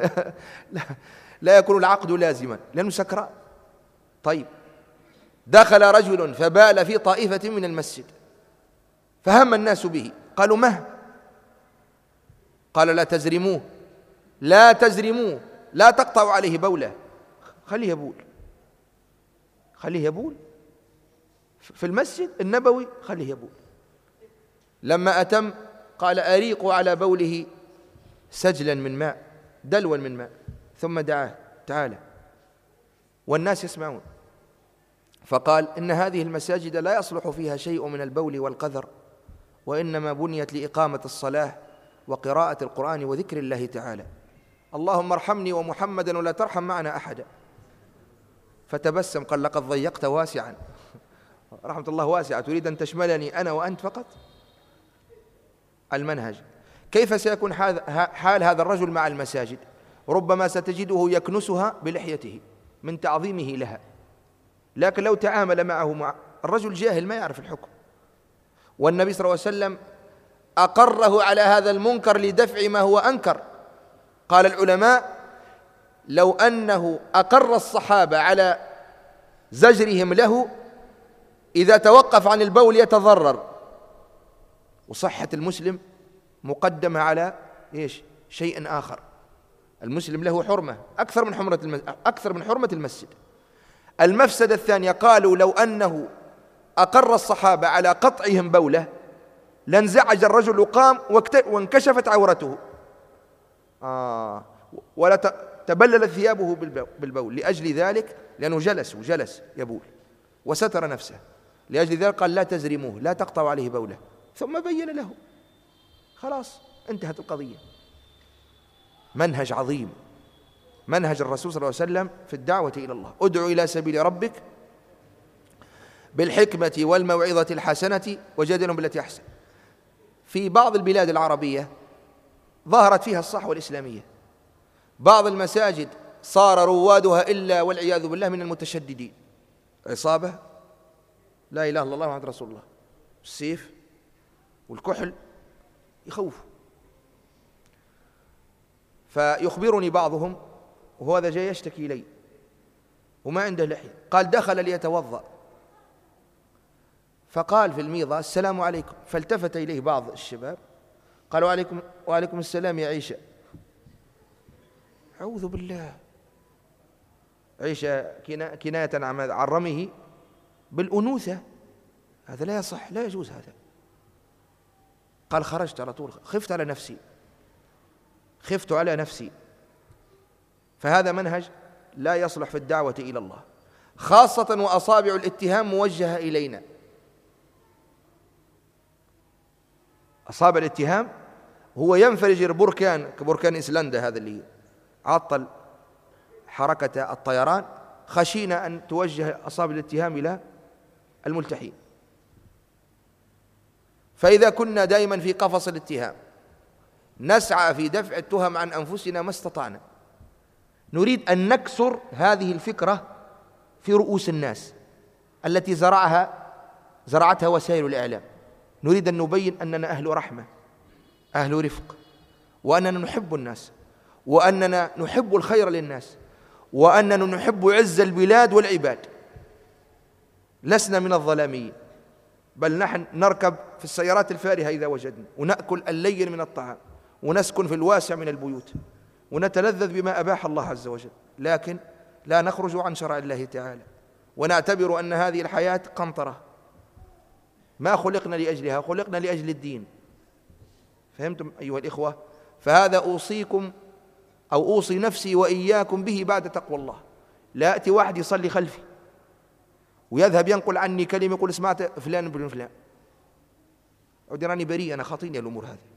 لا يكون العقد لازما لأنه سكران. طيب، دخل رجل فبال في طائفة من المسجد فهم الناس به، قالوا مه؟ قال لا تزرموه، لا تزرموه، لا تقطعوا عليه بوله، خليه يبول، خليه يبول في المسجد النبوي، خليه يبول. لما أتم قال أريقوا على بوله سجلا من ماء، دلوا من ماء، ثم دعاه تعالى، والناس يسمعون. فقال إن هذه المساجد لا يصلح فيها شيء من البول والقذر، وإنما بنيت لإقامة الصلاة وقراءة القرآن وذكر الله تعالى. اللهم ارحمني ومحمدا ولا ترحم معنا أحدا. فتبسم قال لقد ضيقت واسعا، رحمة الله واسعة، تريد أن تشملني أنا وأنت فقط؟ المنهج. كيف سيكون حال هذا الرجل مع المساجد؟ ربما ستجده يكنسها بلحيته من تعظيمه لها، لكن لو تعامل معه مع الرجل جاهل ما يعرف الحكم، والنبي صلى الله عليه وسلم أقره على هذا المنكر لدفع ما هو أنكر. قال العلماء لو أنه أقر الصحابة على زجرهم له إذا توقف عن البول يتضرر، وصحة المسلم مقدمة على إيش؟ شيء آخر. المسلم له حرمة أكثر من حرمة المسجد. المفسدة الثانية قالوا لو أنه أقر الصحابة على قطعهم بوله لانزعج الرجل وقام وانكشفت عورته ولا تبللت ثيابه بالبول لأجل ذلك، لأنه جلس يبول وستر نفسه. لأجل ذلك قال لا تزرموه، لا تقطعوا عليه بوله، ثم بين له، خلاص انتهت القضية. منهج عظيم، منهج الرسول صلى الله عليه وسلم في الدعوة إلى الله. ادعو إلى سبيل ربك بالحكمة والموعظة الحسنة وجادلهم بالتي أحسن. في بعض البلاد العربية ظهرت فيها الصحوة الإسلامية، بعض المساجد صار روادها إلا والعياذ بالله من المتشددين، عصابة، لا إله إلا الله محمد رسول الله، السيف والكحل يخوف. فيخبرني بعضهم وهو هذا جاي يشتكي لي وما عنده لحية، قال دخل ليتوضأ فقال في الميضة السلام عليكم، فالتفت إليه بعض الشباب قالوا وعليكم السلام يا عيشة. أعوذ بالله، عيش كناية عن رميه بالأنوثة، هذا لا يصح، لا يجوز هذا. قال خرجت على طول، خفت على نفسي. فهذا منهج لا يصلح في الدعوة إلى الله، خاصة وأصابع الاتهام موجهة إلينا. أصابع الاتهام هو ينفجر بركان كبركان إيسلندا، هذا اللي عطل حركة الطيران، خشينا أن توجه أصابع الاتهام إلى الملتحين. فإذا كنا دائما في قفص الاتهام نسعى في دفع التهم عن أنفسنا ما استطعنا. نريد أن نكسر هذه الفكرة في رؤوس الناس التي زرعتها وسائل الإعلام. نريد أن نبين أننا أهل رحمة، أهل رفق، وأننا نحب الناس، وأننا نحب الخير للناس، وأننا نحب عز البلاد والعباد. لسنا من الظلاميين، بل نحن نركب في السيارات الفارهة إذا وجدنا، ونأكل اللين من الطعام، ونسكن في الواسع من البيوت، ونتلذذ بما أباح الله عز وجل، لكن لا نخرج عن شرع الله تعالى، ونعتبر أن هذه الحياة قنطرة ما خلقنا لأجلها، خلقنا لأجل الدين. فهمتم أيها الإخوة؟ فهذا أوصيكم أو أوصي نفسي وإياكم به بعد تقوى الله. لا يأتي واحد يصلي خلفي ويذهب ينقل عني كلمة يقول سمعت فلان بن فلان، أدراني بريء، أنا خاطيني الأمور هذه.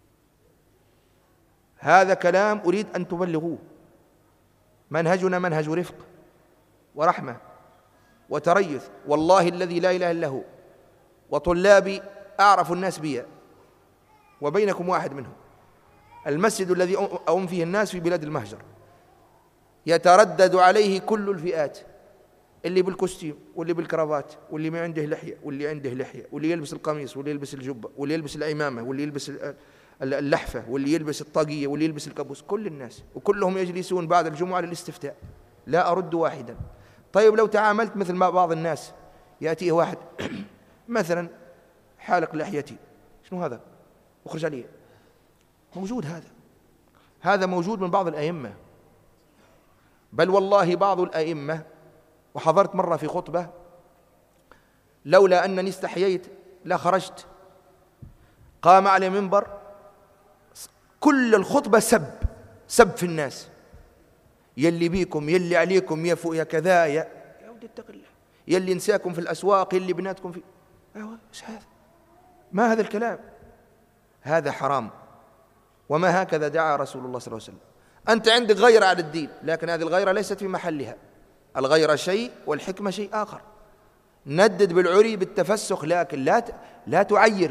هذا كلام أريد أن تبلغوه. منهجنا منهج رفق ورحمة وتريث، والله الذي لا إله إلا هو، وطلابي أعرف الناس بي وبينكم واحد منهم. المسجد الذي أؤم فيه الناس في بلاد المهجر يتردد عليه كل الفئات، اللي بالكوستيم واللي بالكرافات واللي ما عنده لحية واللي عنده لحية، واللي يلبس القميص واللي يلبس الجبة واللي يلبس العمامة واللي يلبس اللحفة واللي يلبس الطاقية واللي يلبس الكابوس، كل الناس، وكلهم يجلسون بعد الجمعة للاستفتاء. لا أرد واحدا. طيب لو تعاملت مثل ما بعض الناس، يأتيه واحد مثلا حالق لحيتي، شنو هذا؟ اخرج عليه. موجود هذا موجود من بعض الأئمة، بل والله بعض الأئمة، وحضرت مرة في خطبة لولا أنني استحييت لا خرجت، قام على منبر كل الخطبة سب في الناس، يلي بيكم يلي عليكم يا كذا يا ودي اتق الله، يلي نساكم في الأسواق، يلي بناتكم في ايش هذا؟ ما هذا الكلام؟ هذا حرام، وما هكذا دعا رسول الله صلى الله عليه وسلم. أنت عندك غيرة على الدين، لكن هذه الغيرة ليست في محلها. الغيرة شيء والحكمة شيء آخر. ندد بالعري بالتفسخ، لكن لا تعير.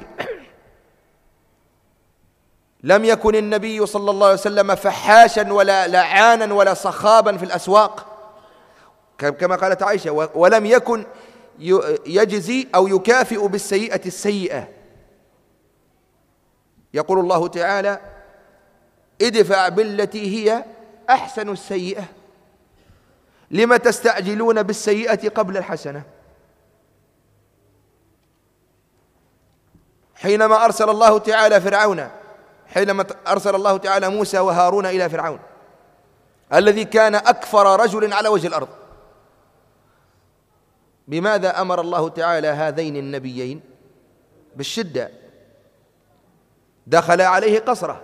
لم يكن النبي صلى الله عليه وسلم فحاشا ولا لعانا ولا صخابا في الأسواق كما قالت عائشة، ولم يكن يجزي أو يكافئ بالسيئة السيئة. يقول الله تعالى: ادفع بالتي هي أحسن السيئة، لم تستعجلون بالسيئة قبل الحسنة. حينما أرسل الله تعالى موسى وهارون إلى فرعون الذي كان أكفر رجل على وجه الأرض، بماذا أمر الله تعالى هذين النبيين؟ بالشدة. دخل عليه قصره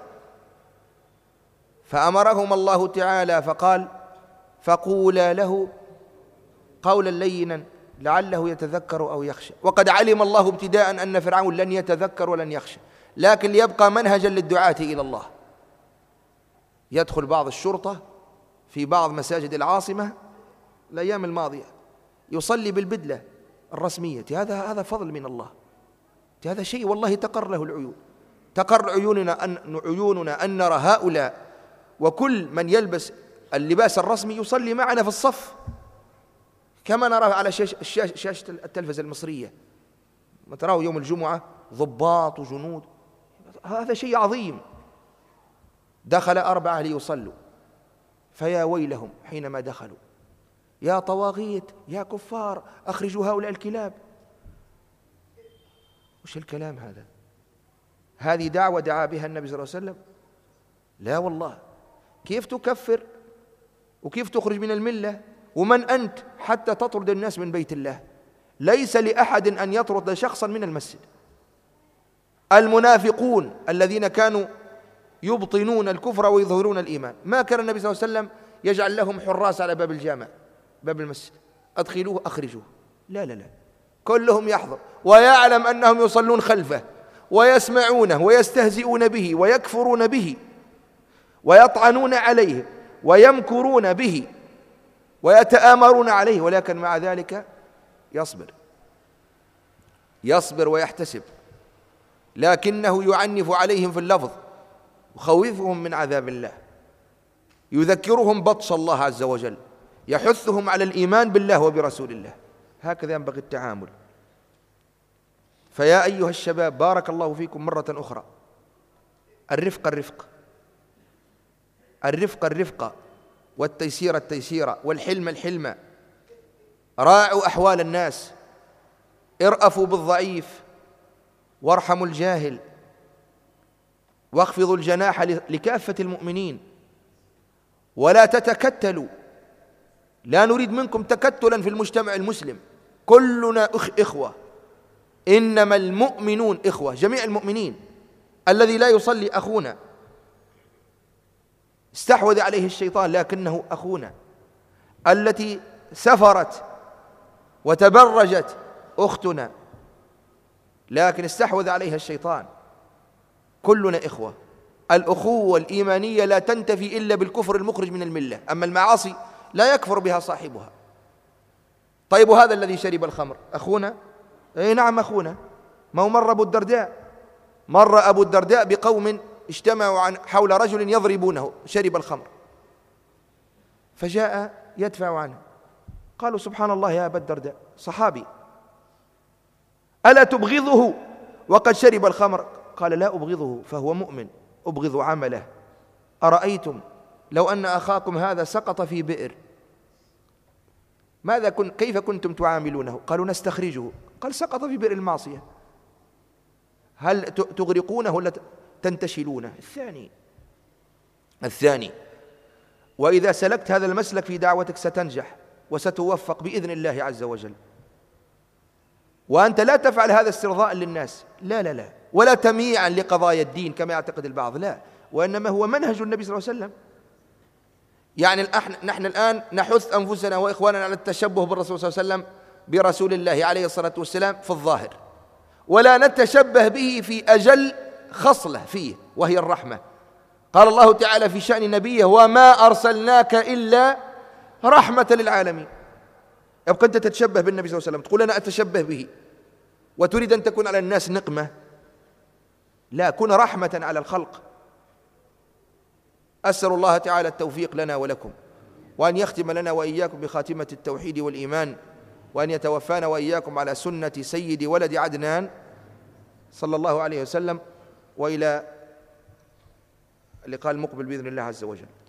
فأمرهم الله تعالى فقال: فقولا له قولا لينا لعله يتذكر أو يخشى. وقد علم الله ابتداء أن فرعون لن يتذكر ولن يخشى، لكن ليبقى منهجا للدعاة إلى الله. يدخل بعض الشرطة في بعض مساجد العاصمة الأيام الماضية يصلي بالبدلة الرسمية، هذا فضل من الله، هذا شيء والله تقر له العيون، تقر عيوننا أن نرى هؤلاء وكل من يلبس اللباس الرسمي يصلي معنا في الصف، كما نرى على شاشة التلفزة المصرية، ما تراه يوم الجمعة ضباط وجنود، هذا شيء عظيم. دخل 4 ليصلوا، فيا ويلهم حينما دخلوا: يا طواغيت يا كفار أخرجوا هؤلاء الكلاب. وش الكلام هذا؟ هذه دعوة دعا بها النبي صلى الله عليه وسلم؟ لا والله. كيف تكفر وكيف تخرج من الملة ومن أنت حتى تطرد الناس من بيت الله؟ ليس لأحد أن يطرد شخصا من المسجد. المنافقون الذين كانوا يبطنون الكفر ويظهرون الإيمان، ما كان النبي صلى الله عليه وسلم يجعل لهم حراس على باب الجامع، باب المسجد، أدخلوه أخرجوه، لا لا لا، كلهم يحضر ويعلم أنهم يصلون خلفه ويسمعونه ويستهزئون به ويكفرون به ويطعنون عليه ويمكرون به ويتآمرون عليه، ولكن مع ذلك يصبر ويحتسب، لكنه يعنف عليهم في اللفظ، يخوفهم من عذاب الله، يذكرهم بطش الله عز وجل، يحثهم على الإيمان بالله وبرسول الله. هكذا ينبغي التعامل. فيا أيها الشباب، بارك الله فيكم مرة أخرى، الرفق والتيسير والحلم. راعوا أحوال الناس، ارأفوا بالضعيف وارحموا الجاهل، واخفضوا الجناح لكافة المؤمنين، ولا تتكتلوا. لا نريد منكم تكتلا في المجتمع المسلم، كلنا إخوة، إنما المؤمنون إخوة، جميع المؤمنين. الذي لا يصلي أخونا، استحوذ عليه الشيطان لكنه أخونا. التي سفرت وتبرجت أختنا لكن استحوذ عليها الشيطان. كلنا إخوة. الأخوة الإيمانية لا تنتفي إلا بالكفر المخرج من الملة، أما المعاصي لا يكفر بها صاحبها. طيب وهذا الذي شرب الخمر أخونا؟ أي نعم أخونا. ما هو مر أبو الدرداء بقوم اجتمعوا حول رجل يضربونه، شرب الخمر، فجاء يدفع عنه، قالوا سبحان الله يا أبا الدرداء، صحابي، ألا تبغضه وقد شرب الخمر؟ قال لا أبغضه، فهو مؤمن، أبغض عمله. أرأيتم لو أن أخاكم هذا سقط في بئر، كيف كنتم تعاملونه؟ قالوا نستخرجه. قال سقط في بئر المعصية، هل تغرقونه ولا تنتشلونه؟ الثاني. وإذا سلكت هذا المسلك في دعوتك ستنجح وستوفق بإذن الله عز وجل. وأنت لا تفعل هذا استرضاء للناس، لا، ولا تمييعا لقضايا الدين كما يعتقد البعض، لا، وإنما هو منهج النبي صلى الله عليه وسلم. يعني نحن الآن نحث أنفسنا وإخواننا على التشبه بالرسول صلى الله عليه وسلم، برسول الله عليه الصلاة والسلام في الظاهر، ولا نتشبه به في أجل خصلة فيه وهي الرحمة. قال الله تعالى في شأن نبيه: وما أرسلناك إلا رحمة للعالمين. أبقى أنت تتشبه بالنبي صلى الله عليه وسلم، تقول أنا أتشبه به، وتريد أن تكون على الناس نقمة. لا، كن رحمة على الخلق. أسأل الله تعالى التوفيق لنا ولكم، وأن يختم لنا وإياكم بخاتمة التوحيد والإيمان، وأن يتوفانا وإياكم على سنة سيد ولد عدنان صلى الله عليه وسلم، وإلى اللقاء المقبل بإذن الله عز وجل.